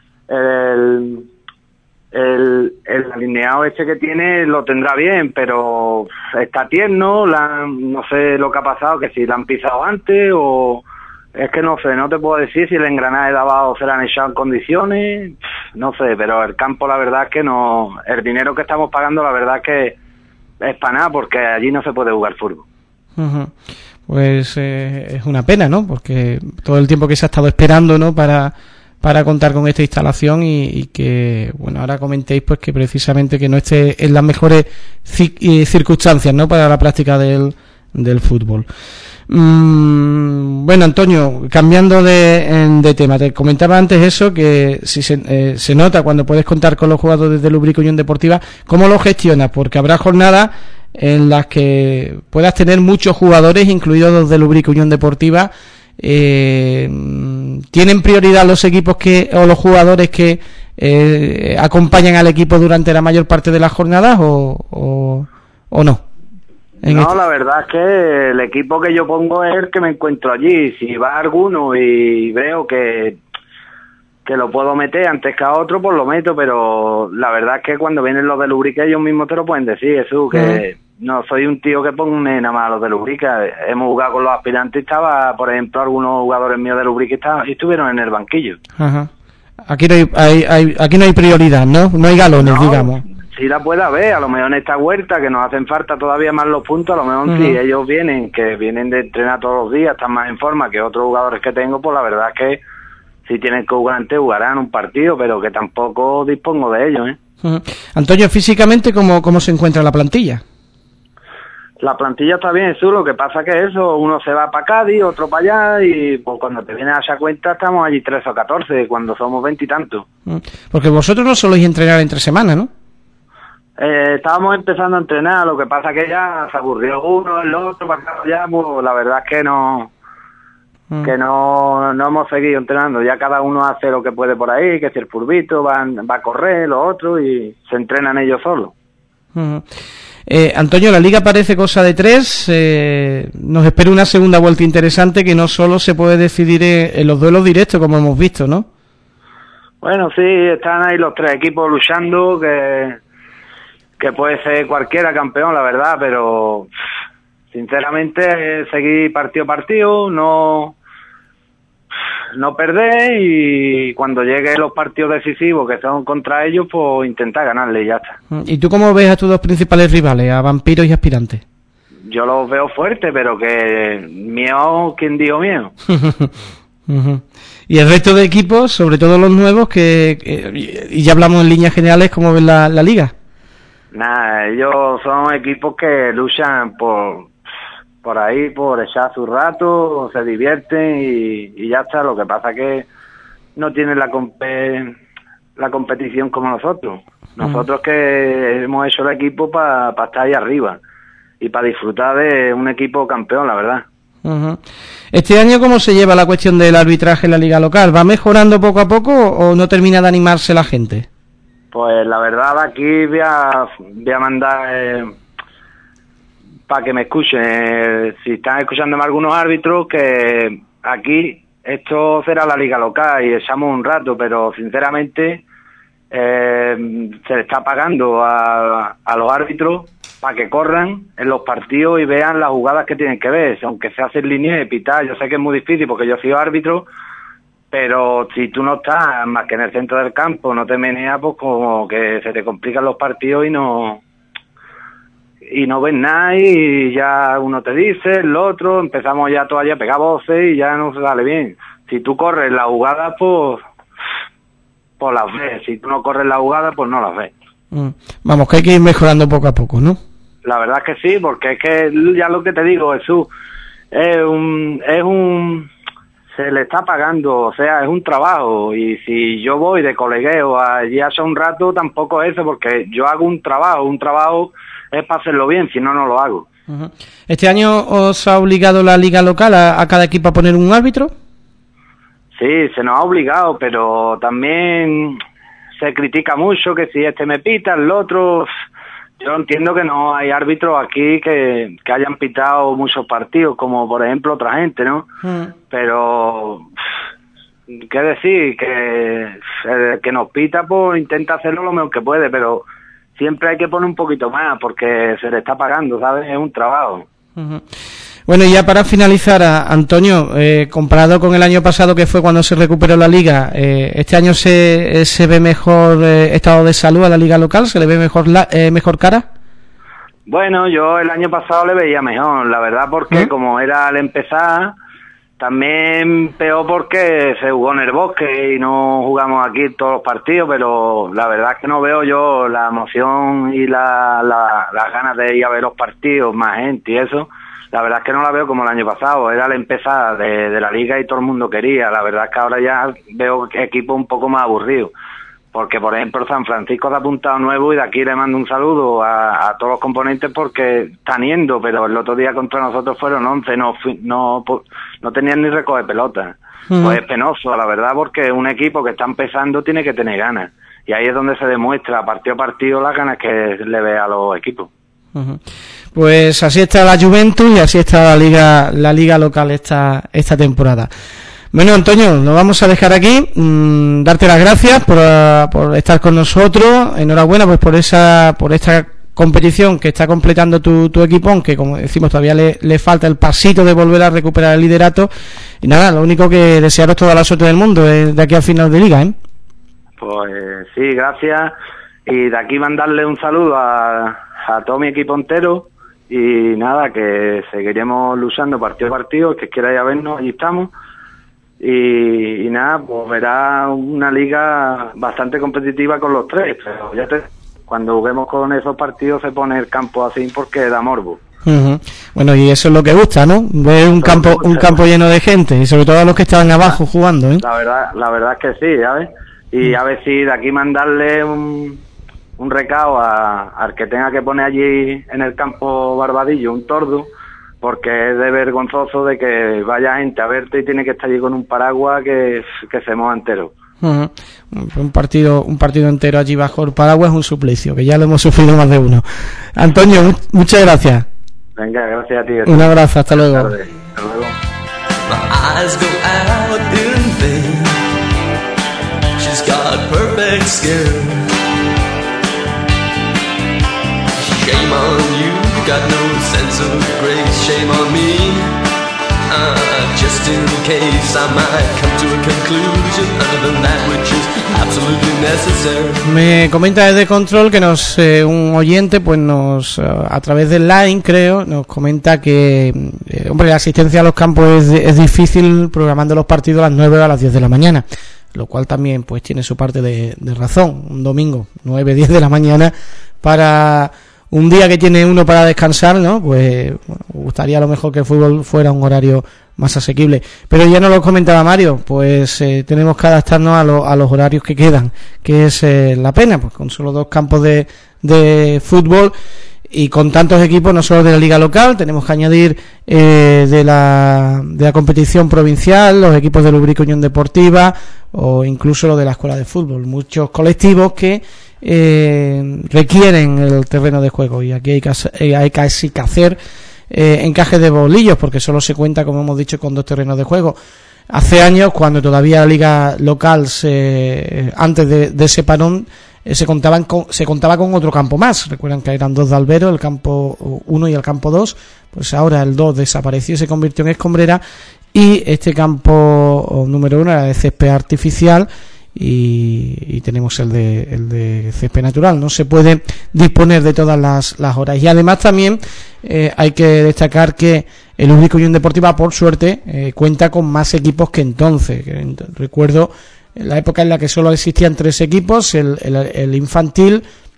Speaker 8: el alineado este que tiene lo tendrá bien, pero está tierno, no sé lo que ha pasado, que si la han pisado antes o... Es que no sé, no te puedo decir si el engranaje de abajo se le han echado en condiciones, no sé, pero el campo la verdad es que no, el dinero que estamos pagando la verdad es que es para nada, porque allí no se puede jugar fútbol. Pues es una pena, ¿no? Porque todo el tiempo que se ha estado esperando, ¿no? Para contar con esta instalación y que, bueno, ahora comentéis pues que precisamente que no esté en las mejores circunstancias, ¿no? Para la práctica del fútbol. Bueno, Antonio, cambiando de tema, te comentaba antes eso, que si se nota cuando puedes contar con los jugadores de Lubrica Unión Deportiva. ¿Cómo lo gestionas? Porque habrá jornadas en las que puedas tener muchos jugadores, incluidos los de Lubrica Unión Deportiva. ¿Tienen prioridad los equipos o los jugadores que acompañan al equipo durante la mayor parte de las jornadas o no? No, la verdad es que el equipo que yo pongo es el que me encuentro allí. Si va alguno y veo que lo puedo meter antes que a otro, pues lo meto, pero la verdad es que cuando vienen los de Lubrica ellos mismos te lo pueden decir, eso, que no soy un tío que pone nada más a los de Lubrica. Hemos jugado con los aspirantes, estaba, por ejemplo, algunos jugadores míos de Lubrica y estuvieron en el banquillo. Ajá. Aquí no hay prioridad, ¿no? No hay galones, digamos. Sí la puede haber, a lo mejor en esta vuelta que nos hacen falta todavía más los puntos, a lo mejor si ellos vienen de entrenar todos los días, están más en forma que otros jugadores que tengo, pues la verdad es que si tienen que jugar antes jugarán un partido, pero que tampoco dispongo de ellos, Antonio, físicamente, ¿cómo se encuentra la plantilla? La plantilla está bien, Jesús, lo que pasa que eso, uno se va para Cádiz, otro para allá, y pues cuando te vienes a esa cuenta estamos allí 13 o 14, cuando somos 20 y tantos.
Speaker 2: Porque vosotros no soléis entrenar entre semana, ¿no?
Speaker 8: Estábamos empezando a entrenar, lo que pasa que ya se aburrió uno, el otro, para acá, ya, pues la verdad es que no hemos seguido entrenando, ya cada uno hace lo que puede por ahí, que si el furbito va a correr, los otros, y se entrenan ellos solos.
Speaker 2: Antonio, la liga parece cosa de tres, nos espera una segunda vuelta interesante que no solo se puede decidir en los duelos directos como hemos visto, ¿no?
Speaker 8: Bueno, sí, están ahí los tres equipos luchando, que puede ser cualquiera campeón, la verdad, pero sinceramente seguir partido a partido, no perder, y cuando lleguen los partidos decisivos que son contra ellos, pues intentar ganarle y ya está.
Speaker 2: ¿Y tú cómo ves a tus dos principales rivales, a Vampiros y Aspirantes?
Speaker 8: Yo los veo fuertes, pero que mío, ¿quién dijo mío?
Speaker 2: Y el resto de equipos, sobre todo los nuevos, y ya hablamos en líneas generales, ¿cómo ven la liga?
Speaker 8: Nada, ellos son equipos que luchan por ahí, por echar su rato, se divierten y ya está. Lo que pasa que no tienen la competición como nosotros. Nosotros que hemos hecho el equipo para estar ahí arriba y para disfrutar de un equipo campeón, la verdad.
Speaker 2: Este año, ¿cómo se lleva la cuestión del arbitraje en la liga local? ¿Va mejorando poco a poco o no termina de animarse la gente?
Speaker 8: Pues la verdad, aquí voy a mandar para que me escuchen, si están escuchándome algunos árbitros, que aquí esto será la liga local y echamos un rato, pero sinceramente se le está pagando a los árbitros para que corran en los partidos y vean las jugadas que tienen que ver, aunque se hacen líneas de pitar. Yo sé que es muy difícil porque yo he sido árbitro, pero si tú no estás más que en el centro del campo, no te meneas, pues como que se te complican los partidos y no ves nada, y ya uno te dice, el otro, empezamos ya todavía a pegar voces y ya no se sale bien. Si tú corres la jugada, pues las ves. Si tú no corres la jugada, pues no las ves.
Speaker 2: Vamos, que hay que ir mejorando poco a poco, ¿no?
Speaker 8: La verdad es que sí, porque es que ya lo que te digo, Jesús, es un se le está pagando, o sea, es un trabajo, y si yo voy de colegueo allí hace un rato, tampoco es eso, porque yo hago un trabajo es para hacerlo bien, si no, no lo hago.
Speaker 2: ¿Este año os ha obligado la liga local a cada equipo a poner un árbitro?
Speaker 8: Sí, se nos ha obligado, pero también se critica mucho que si este me pita, el otro. Yo entiendo que no hay árbitros aquí que hayan pitado muchos partidos, como por ejemplo otra gente, ¿no? Pero, ¿qué decir? Que el que nos pita, pues intenta hacerlo lo mejor que puede, pero siempre hay que poner un poquito más, porque se le está pagando, ¿sabes? Es un trabajo.
Speaker 2: Bueno, y ya para finalizar, Antonio, comparado con el año pasado, que fue cuando se recuperó la liga, ¿este año se ve mejor estado de salud a la liga local? ¿Se le ve mejor cara?
Speaker 8: Bueno, yo el año pasado le veía mejor, la verdad, porque como era al empezar, también peor porque se jugó en el Bosque y no jugamos aquí todos los partidos, pero la verdad es que no veo yo la emoción y las ganas de ir a ver los partidos, más gente y eso. La verdad es que no la veo como el año pasado, era la empezada de la liga y todo el mundo quería. La verdad es que ahora ya veo equipos un poco más aburridos, porque por ejemplo San Francisco se ha apuntado nuevo y de aquí le mando un saludo a todos los componentes porque están yendo, pero el otro día contra nosotros fueron 11, no tenían ni recoger pelota. Pues es penoso, la verdad, porque un equipo que está empezando tiene que tener ganas, y ahí es donde se demuestra partido a partido las ganas que le ve a los equipos.
Speaker 2: Pues así está la Juventus y así está la liga local esta temporada. Bueno, Antonio, nos vamos a dejar aquí, darte las gracias por estar con nosotros. Enhorabuena pues por esta competición que está completando tu equipo, aunque como decimos todavía le falta el pasito de volver a recuperar el liderato. Y nada, lo único que desearos toda la suerte del mundo de aquí al final de liga, ¿eh?
Speaker 8: Pues sí, gracias, y de aquí mandarle un saludo a todo mi equipo entero. Y nada, que seguiremos luchando partido a partido, el que quiera ir a vernos, allí estamos. Y nada, pues verá una liga bastante competitiva con los tres, pero cuando juguemos con esos partidos se pone el campo así porque da morbo.
Speaker 2: Bueno, y eso es lo que gusta, ¿no? Ver un campo lleno de gente, y sobre todo a los que estaban abajo jugando, ¿eh?
Speaker 8: La verdad es que sí, ¿sabes? Y a ver si de aquí mandarle un recado al que tenga que poner allí en el campo Barbadillo un tordo, porque es de vergonzoso de que vaya gente a verte y tiene que estar allí con un paraguas que se moja entero.
Speaker 2: Un partido entero allí bajo el paraguas es un suplicio, que ya lo hemos sufrido más de uno. Antonio, muchas gracias.
Speaker 8: Venga, gracias a ti.
Speaker 2: Un abrazo, hasta luego.
Speaker 8: Hasta luego.
Speaker 9: Shame on you, got no sense of grace. Shame on me. Just in case I might come to a conclusion other than that which is absolutely necessary.
Speaker 2: Me comenta desde Control que un oyente pues a través del line, creo, nos comenta que hombre, la asistencia a los campos es difícil programando los partidos a las 9 o a las 10 de la mañana, lo cual también pues tiene su parte de razón. Un domingo 9-10 de la mañana para un día que tiene uno para descansar, ¿no? Pues gustaría a lo mejor que el fútbol fuera un horario más asequible. Pero ya nos lo comentaba Mario, pues tenemos que adaptarnos a los horarios que quedan, que es la pena, pues con solo 2 campos de fútbol y con tantos equipos, no solo de la liga local, tenemos que añadir de la competición provincial, los equipos de Lubrica Unión Deportiva o incluso lo de la escuela de fútbol. Muchos colectivos que requieren el terreno de juego, y aquí hay casi que hacer encajes de bolillos, porque solo se cuenta, como hemos dicho, con 2 terrenos de juego. Hace años, cuando todavía la liga local antes de ese parón se contaba con otro campo más. Recuerdan que eran 2 de Albero, el campo 1 y el campo 2, pues ahora el 2 desapareció y se convirtió en Escombrera, y este campo número 1 era de césped artificial, y tenemos el de césped natural. No se puede disponer de todas las horas, y además también hay que destacar que el Lubrica Unión Deportiva, por suerte, cuenta con más equipos que entonces. Recuerdo la época en la que solo existían 3 equipos, el infantil,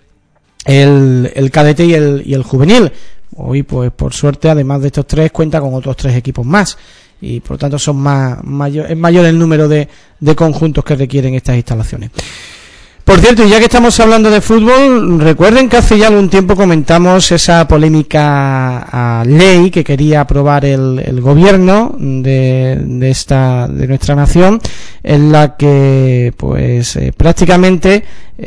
Speaker 2: el cadete y el juvenil. Hoy, pues por suerte, además de estos 3, cuenta con otros 3 equipos más, y por lo tanto es mayor el número de conjuntos que requieren estas instalaciones. Por cierto, y ya que estamos hablando de fútbol, recuerden que hace ya algún tiempo comentamos esa polémica ley que quería aprobar el gobierno de nuestra nación, en la que pues prácticamente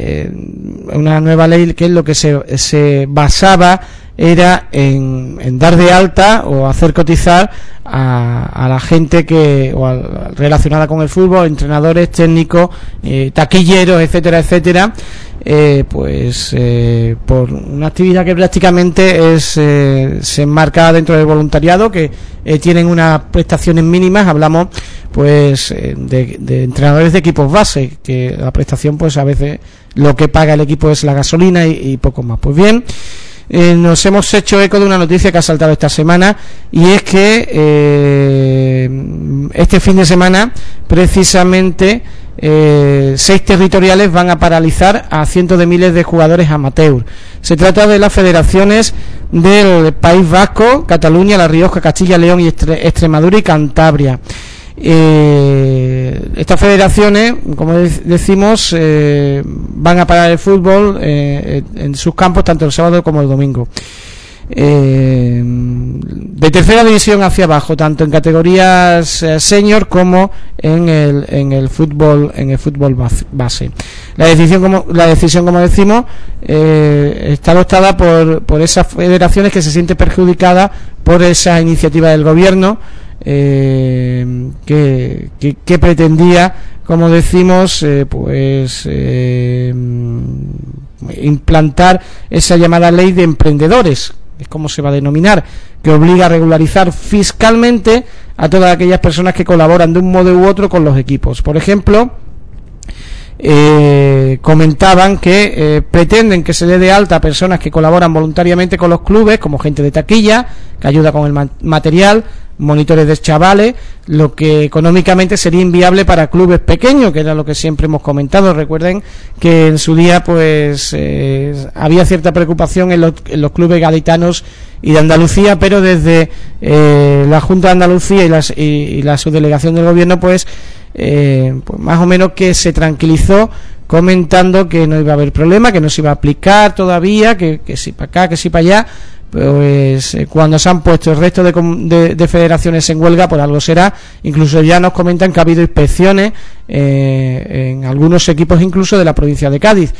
Speaker 2: una nueva ley que es lo que se basaba era en dar de alta o hacer cotizar a la gente relacionada con el fútbol, entrenadores, técnicos, taquilleros, etcétera, por una actividad que prácticamente se enmarca dentro del voluntariado, que tienen unas prestaciones mínimas. Hablamos pues de entrenadores de equipos base, que la prestación pues a veces lo que paga el equipo es la gasolina y poco más. Pues bien, nos hemos hecho eco de una noticia que ha saltado esta semana, y es que este fin de semana precisamente 6 territoriales van a paralizar a cientos de miles de jugadores amateur. Se trata de las federaciones del País Vasco, Cataluña, La Rioja, Castilla, León y Extremadura y Cantabria. Estas federaciones, como decimos, van a parar el fútbol en sus campos tanto el sábado como el domingo. De tercera división hacia abajo, tanto en categorías senior como en el fútbol base. La decisión, como decimos, está adoptada por esas federaciones que se sienten perjudicadas por esa iniciativa del gobierno, que pretendía, como decimos, implantar esa llamada ley de emprendedores, es como se va a denominar, que obliga a regularizar fiscalmente a todas aquellas personas que colaboran de un modo u otro con los equipos. Por ejemplo, comentaban que pretenden que se dé de alta a personas que colaboran voluntariamente con los clubes, como gente de taquilla, que ayuda con el material, monitores de chavales, lo que económicamente sería inviable para clubes pequeños, que era lo que siempre hemos comentado. Recuerden que en su día pues había cierta preocupación en los clubes gaditanos y de Andalucía, pero desde la Junta de Andalucía y la subdelegación del gobierno pues más o menos que se tranquilizó, comentando que no iba a haber problema, que no se iba a aplicar todavía, que si para acá, que si para allá. Pues cuando se han puesto el resto de federaciones en huelga, por algo será. Incluso ya nos comentan que ha habido inspecciones en algunos equipos incluso de la provincia de Cádiz.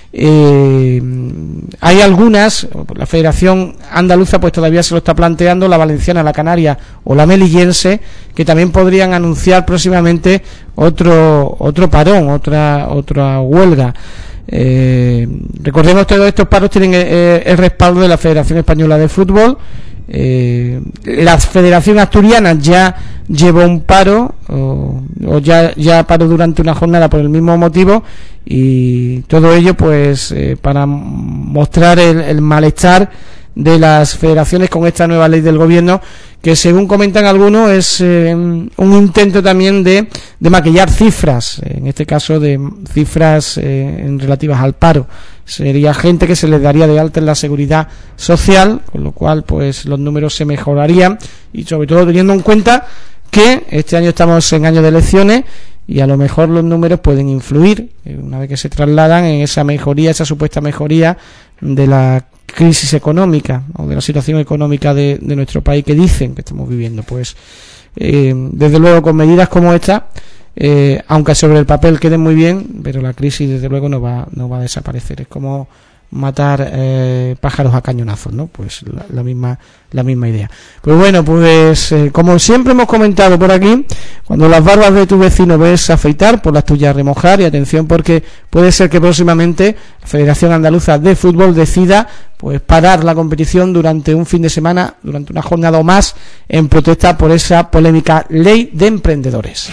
Speaker 2: Hay algunas, la Federación Andaluza pues todavía se lo está planteando, la Valenciana, la Canaria o la Melillense, que también podrían anunciar próximamente otro parón, otra huelga. Recordemos que todos estos paros tienen el respaldo de la Federación Española de Fútbol. La Federación Asturiana ya llevó un paro o ya paró durante una jornada por el mismo motivo, y todo ello pues para mostrar el malestar de las federaciones con esta nueva ley del gobierno, que según comentan algunos es un intento también de maquillar cifras, en este caso de cifras relativas al paro. Sería gente que se les daría de alta en la seguridad social, con lo cual pues los números se mejorarían, y sobre todo teniendo en cuenta que este año estamos en año de elecciones y a lo mejor los números pueden influir una vez que se trasladan en esa mejoría, esa supuesta mejoría de la crisis económica o de la situación económica de nuestro país que dicen que estamos viviendo. Pues desde luego con medidas como esta, aunque sobre el papel queden muy bien, pero la crisis desde luego no va a desaparecer. Es como matar pájaros a cañonazos, ¿no? Pues la misma idea. Pues bueno, pues como siempre hemos comentado por aquí, cuando las barbas de tu vecino ves afeitar, por las tuyas remojar, y atención porque puede ser que próximamente la Federación Andaluza de Fútbol decida pues parar la competición durante un fin de semana, durante una jornada o más, en protesta por esa polémica ley de emprendedores.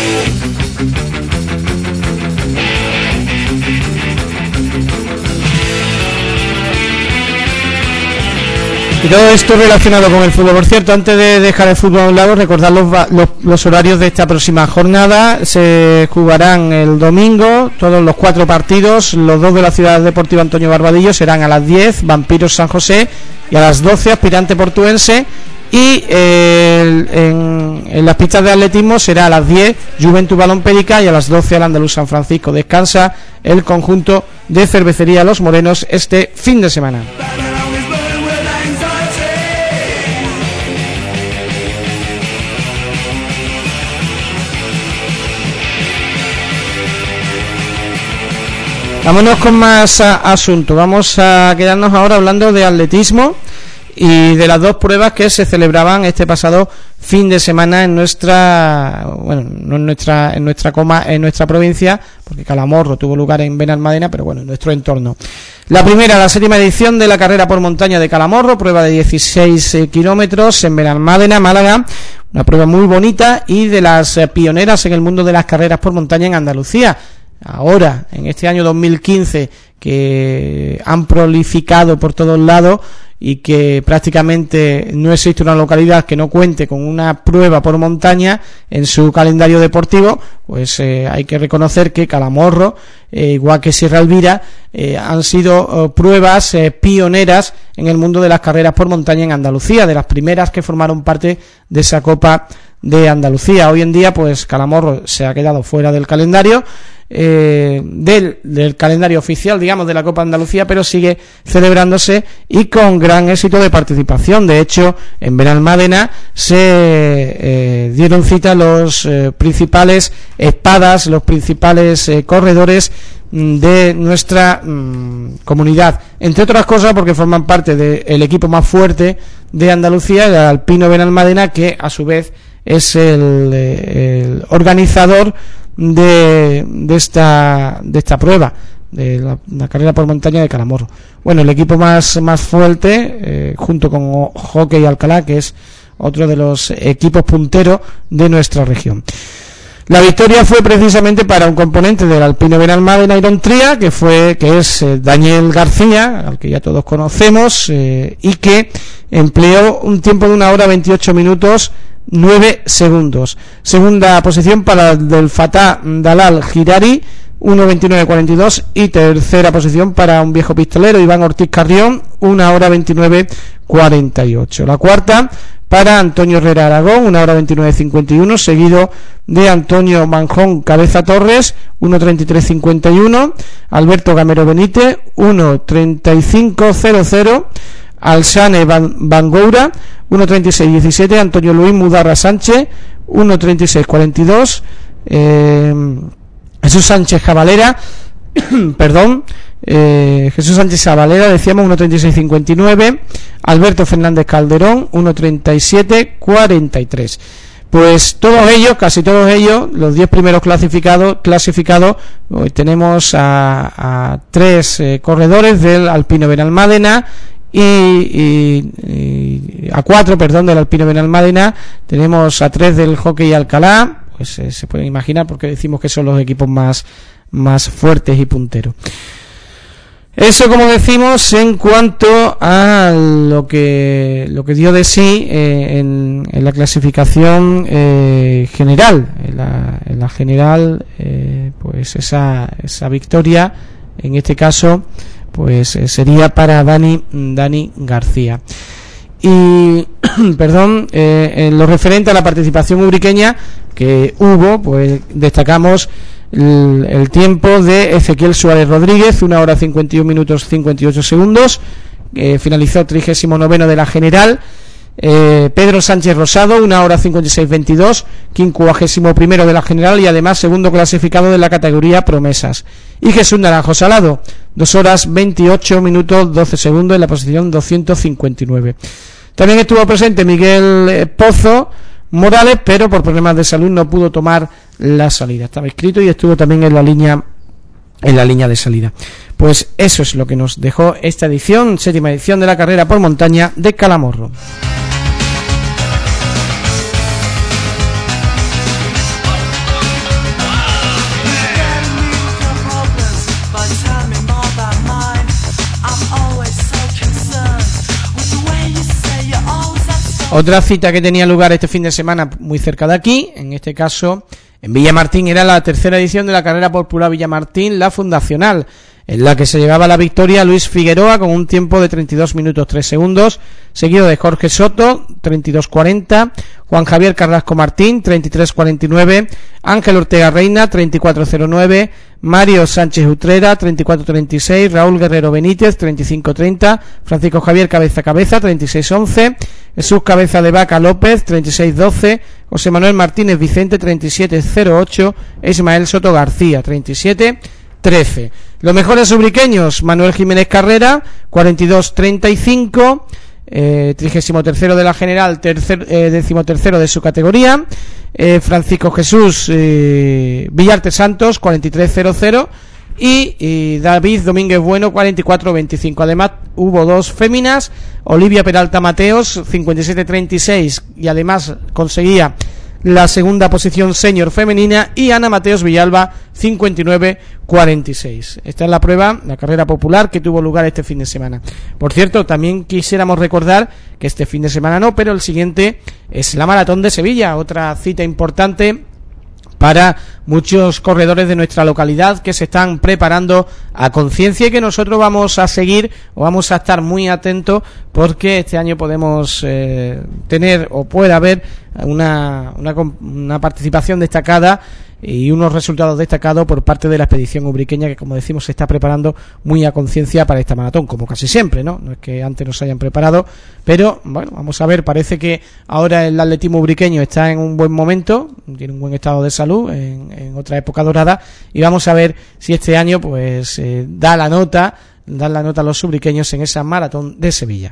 Speaker 2: Y todo esto relacionado con el fútbol. Por cierto, antes de dejar el fútbol a un lado, recordar los horarios de esta próxima jornada. Se jugarán el domingo todos los 4 partidos. Los 2 de la Ciudad Deportiva Antonio Barbadillo serán a las 10, Vampiros San José, y a las 12, Aspirante Portuense. Y en las pistas de atletismo será a las 10, Juventud Balompédica, y a las 12, el Andaluz San Francisco. Descansa el conjunto de Cervecería Los Morenos este fin de semana. Vámonos con más asuntos. Vamos a quedarnos ahora hablando de atletismo y de las 2 pruebas que se celebraban este pasado fin de semana en nuestra provincia, porque Calamorro tuvo lugar en Benalmádena, pero bueno, en nuestro entorno. La primera, la 7ª edición de la carrera por montaña de Calamorro, prueba de 16 kilómetros en Benalmádena, Málaga, una prueba muy bonita y de las pioneras en el mundo de las carreras por montaña en Andalucía. Ahora, en este año 2015, que han prolificado por todos lados y que prácticamente no existe una localidad que no cuente con una prueba por montaña en su calendario deportivo, pues hay que reconocer que Calamorro, igual que Sierra Elvira, han sido pruebas pioneras en el mundo de las carreras por montaña en Andalucía, de las primeras que formaron parte de esa Copa de Andalucía. Hoy en día pues Calamorro se ha quedado fuera del calendario, del calendario oficial, digamos, de la Copa Andalucía, pero sigue celebrándose y con gran éxito de participación. De hecho, en Benalmádena se dieron cita los principales espadas, los principales corredores de nuestra comunidad, entre otras cosas porque forman parte del equipo más fuerte de Andalucía, el Alpino Benalmádena, que a su vez es el organizador de esta prueba, de la carrera por montaña de Calamorro. Bueno, el equipo más fuerte, junto con Hockey Alcalá, que es otro de los equipos punteros de nuestra región. La victoria fue precisamente para un componente del Alpino Benalmádena Iron Tria, que es Daniel García, al que ya todos conocemos, y que empleó un tiempo de 1 hora 28 minutos 9 segundos. Segunda posición para el del Fatah Dalal Girari, 1:29:42, y tercera posición para un viejo pistolero, Iván Ortiz Carrión, 1:29:48. La cuarta para Antonio Herrera Aragón, 1:29:51, seguido de Antonio Manjón Cabeza Torres, 1:33:51, Alberto Gamero Benítez, 1:35:00, Alsane Bangoura, 1:36:17, Antonio Luis Mudarra Sánchez, 1:36:42, Jesús Sánchez Jabalera, Jesús Sánchez Zabalera, decíamos, 1:36:59, Alberto Fernández Calderón, 1:37:43. Pues todos ellos, casi todos ellos, los 10 primeros clasificados, hoy tenemos a 3 corredores del Alpino Benalmádena y a 4, del Alpino Benalmádena. Tenemos a 3 del Hockey Alcalá, pues se pueden imaginar porque decimos que son los equipos más fuertes y punteros. Eso, como decimos, en cuanto a lo que dio de sí en la clasificación general. En la general, pues esa victoria, en este caso, pues sería para Dani García. Y en lo referente a la participación ubriqueña que hubo, pues destacamos el tiempo de Ezequiel Suárez Rodríguez, 1:51:58. Finalizó 39º de la general. Pedro Sánchez Rosado, 1:56:22, 51º de la general y además segundo clasificado de la categoría promesas. Y Jesús Naranjo Salado, 2:28:12 en la posición 259. También estuvo presente Miguel Pozo Morales, pero por problemas de salud no pudo tomar la salida. Estaba inscrito y estuvo también en la línea de salida. Pues eso es lo que nos dejó esta edición, 7ª edición de la carrera por montaña de Calamorro. Otra cita que tenía lugar este fin de semana muy cerca de aquí, en este caso en Villamartín, era la tercera edición de la carrera popular Villamartín, la fundacional, en la que se llevaba la victoria Luis Figueroa con un tiempo de 32 minutos 3 segundos, seguido de Jorge Soto, 32:40, Juan Javier Carrasco Martín, 33:49, Ángel Ortega Reina, 34:09, Mario Sánchez Utrera, 34:36, Raúl Guerrero Benítez, 35:30, Francisco Javier Cabeza 36:11, Jesús Cabeza de Vaca López, 36:12, José Manuel Martínez Vicente, 37:08, Ismael Soto García, 37:13. Los mejores ubriqueños: Manuel Jiménez Carrera, 42:35, 33º de la general, 13º de su categoría, Francisco Jesús Villarte Santos, 43:00, y David Domínguez Bueno, 44:25. Además hubo 2 féminas, Olivia Peralta Mateos, 57:36, y además conseguía la segunda posición senior femenina, y Ana Mateos Villalba, 59:46. Esta es la prueba, la carrera popular que tuvo lugar este fin de semana. Por cierto, también quisiéramos recordar que este fin de semana no, pero el siguiente es la Maratón de Sevilla, otra cita importante para muchos corredores de nuestra localidad que se están preparando a conciencia y que nosotros vamos a seguir o vamos a estar muy atentos, porque este año podemos tener o puede haber una participación destacada y unos resultados destacados por parte de la expedición ubriqueña, que, como decimos, se está preparando muy a conciencia para esta maratón, como casi siempre, ¿no? No es que antes no se hayan preparado, pero bueno, vamos a ver. Parece que ahora el atletismo ubriqueño está en un buen momento, tiene un buen estado de salud, en otra época dorada, y vamos a ver si este año pues dan la nota a los ubriqueños en esa maratón de Sevilla.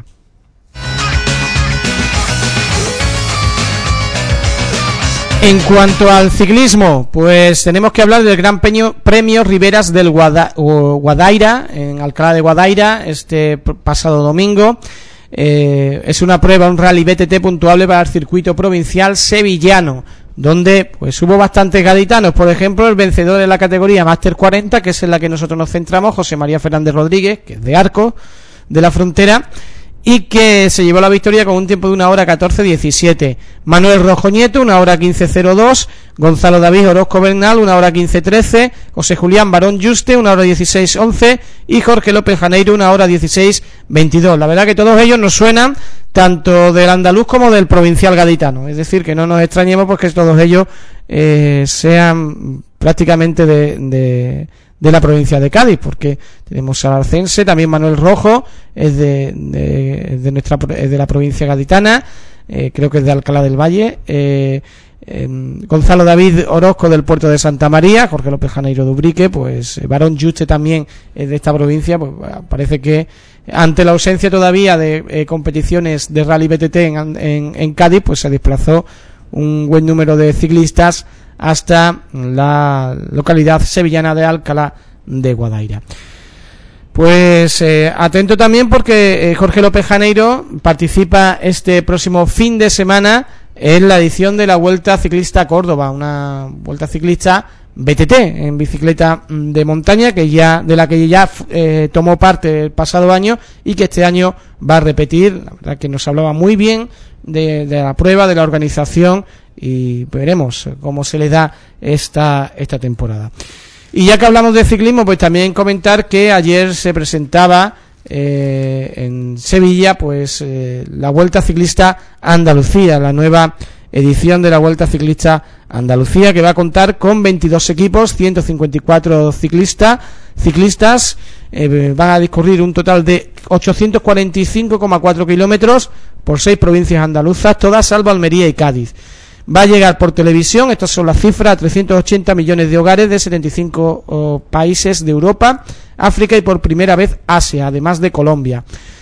Speaker 2: En cuanto al ciclismo, pues tenemos que hablar del Gran Premio Riberas del Guadaira, en Alcalá de Guadaira, este pasado domingo. Es una prueba, un rally BTT puntuable para el circuito provincial sevillano, donde pues hubo bastantes gaditanos. Por ejemplo, el vencedor de la categoría Máster 40, que es en la que nosotros nos centramos, José María Fernández Rodríguez, que es de Arcos de la Frontera, y que se llevó la victoria con un tiempo de 1 hora 14:17. Manuel Rojo Nieto, 1 hora 15:02. Gonzalo David Orozco Bernal, 1 hora 15:13. José Julián Barón Juste, 1 hora 16:11. Y Jorge López Janeiro, 1 hora 16:22. La verdad que todos ellos nos suenan tanto del andaluz como del provincial gaditano. Es decir, que no nos extrañemos porque todos ellos sean prácticamente de la provincia de Cádiz, porque tenemos al arcense, también Manuel Rojo es de la provincia gaditana, creo que es de Alcalá del Valle, Gonzalo David Orozco del puerto de Santa María, Jorge López Janeiro de Ubrique, pues Barón Juste también es de esta provincia. Pues parece que ante la ausencia todavía de competiciones de rally BTT en Cádiz, pues se desplazó un buen número de ciclistas hasta la localidad sevillana de Alcalá de Guadaira. Pues atento también porque Jorge López Janeiro participa este próximo fin de semana en la edición de la Vuelta Ciclista a Córdoba, una Vuelta Ciclista BTT en bicicleta de montaña de la que ya tomó parte el pasado año y que este año va a repetir. La verdad que nos hablaba muy bien de la prueba, de la organización, y veremos cómo se le da esta temporada. Y ya que hablamos de ciclismo, pues también comentar que ayer se presentaba en Sevilla pues la Vuelta Ciclista Andalucía, la nueva edición de la Vuelta Ciclista Andalucía, que va a contar con 22 equipos, 154 ciclistas, van a discurrir un total de 845,4 kilómetros por 6 provincias andaluzas, todas salvo Almería y Cádiz. Va a llegar por televisión, estas son las cifras, a 380 millones de hogares de 75 países de Europa, África y por primera vez Asia, además de Colombia.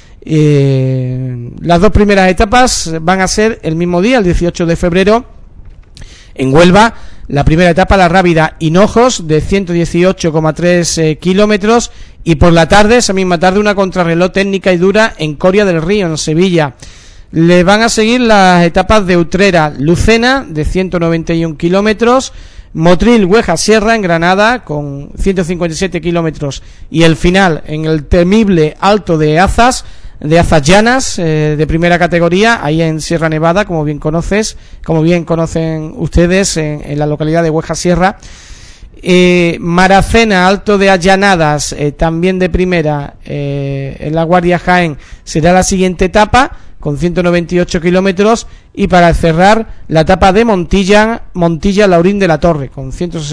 Speaker 2: Las dos primeras etapas van a ser el mismo día, el 18 de febrero, en Huelva. La primera etapa, la Rábida Hinojos, de 118,3 kilómetros, y por la tarde, esa misma tarde, una contrarreloj técnica y dura en Coria del Río, en Sevilla. Le van a seguir las etapas de Utrera Lucena, de 191 kilómetros, Motril Hueja Sierra en Granada, con 157 kilómetros, y el final en el temible Alto de Azas Llanas, de primera categoría, ahí en Sierra Nevada, como bien conocen ustedes, en la localidad de Hueja Sierra. Maracena, Alto de Allanadas, también de primera, en la Guardia Jaén, será la siguiente etapa, con 198 kilómetros, y para cerrar la etapa de Montilla Laurín de la Torre, con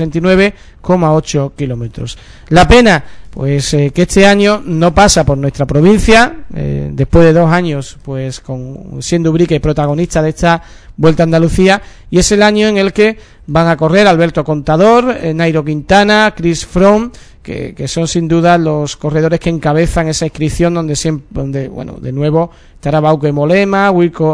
Speaker 2: 169,8 kilómetros. La pena, pues que este año no pasa por nuestra provincia, después de 2 años, pues siendo Ubrique protagonista de esta Vuelta a Andalucía, y es el año en el que van a correr Alberto Contador, Nairo Quintana, Chris Froome, que son sin duda los corredores que encabezan esa inscripción, donde bueno, de nuevo estará Bauke Mollema,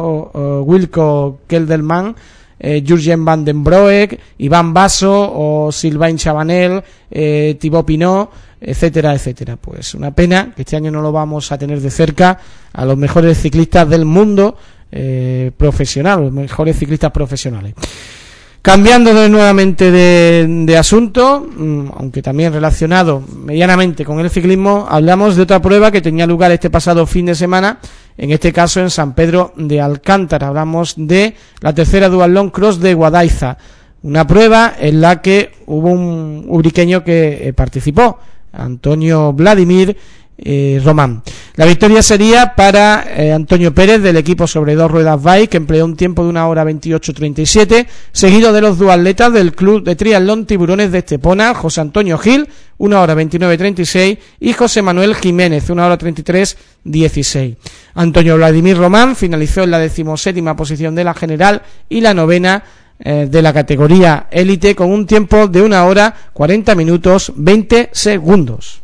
Speaker 2: Wilco Kelderman, Jurgen van den Broek, Iván Basso o Sylvain Chabanel, Thibaut Pinot, etcétera, etcétera. Pues una pena que este año no lo vamos a tener de cerca a los mejores ciclistas del mundo profesional, los mejores ciclistas profesionales. Cambiando nuevamente de asunto, aunque también relacionado medianamente con el ciclismo, hablamos de otra prueba que tenía lugar este pasado fin de semana, en este caso en San Pedro de Alcántara. Hablamos de la tercera Duathlon Cross de Guadaiza, una prueba en la que hubo un ubriqueño que participó, Antonio Vladimir Román. La victoria sería para Antonio Pérez, del equipo sobre 2 ruedas Bike, que empleó un tiempo de 1 hora 28:37, seguido de los duatletas del Club de Triatlón Tiburones de Estepona, José Antonio Gil, 1 hora 29:36, y José Manuel Jiménez, 1 hora 33:16. Antonio Vladimir Román finalizó en la 17ª posición de la general y la 9ª de la categoría élite, con un tiempo de 1 hora 40 minutos 20 segundos.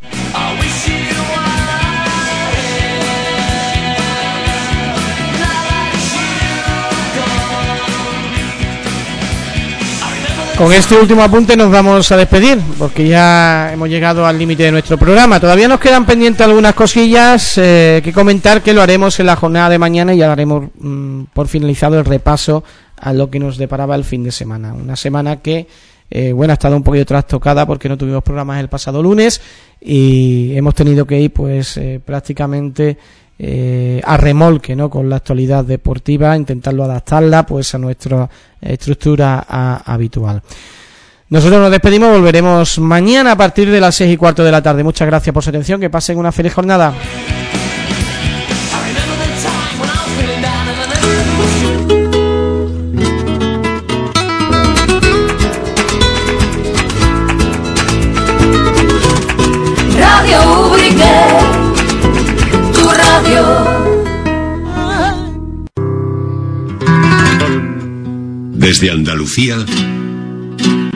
Speaker 2: Con este último apunte nos vamos a despedir, porque ya hemos llegado al límite de nuestro programa. Todavía nos quedan pendientes algunas cosillas que comentar, que lo haremos en la jornada de mañana, y ya daremos por finalizado el repaso a lo que nos deparaba el fin de semana. Una semana que ha estado un poquito trastocada porque no tuvimos programas el pasado lunes y hemos tenido que ir prácticamente a remolque, ¿no?, con la actualidad deportiva, intentarlo adaptarla pues a nuestra estructura habitual. Nosotros nos despedimos, volveremos mañana a partir de las 6:15 de la tarde. Muchas gracias por su atención, que pasen una feliz jornada.
Speaker 10: Radio Ubrique, tu radio.
Speaker 11: Desde Andalucía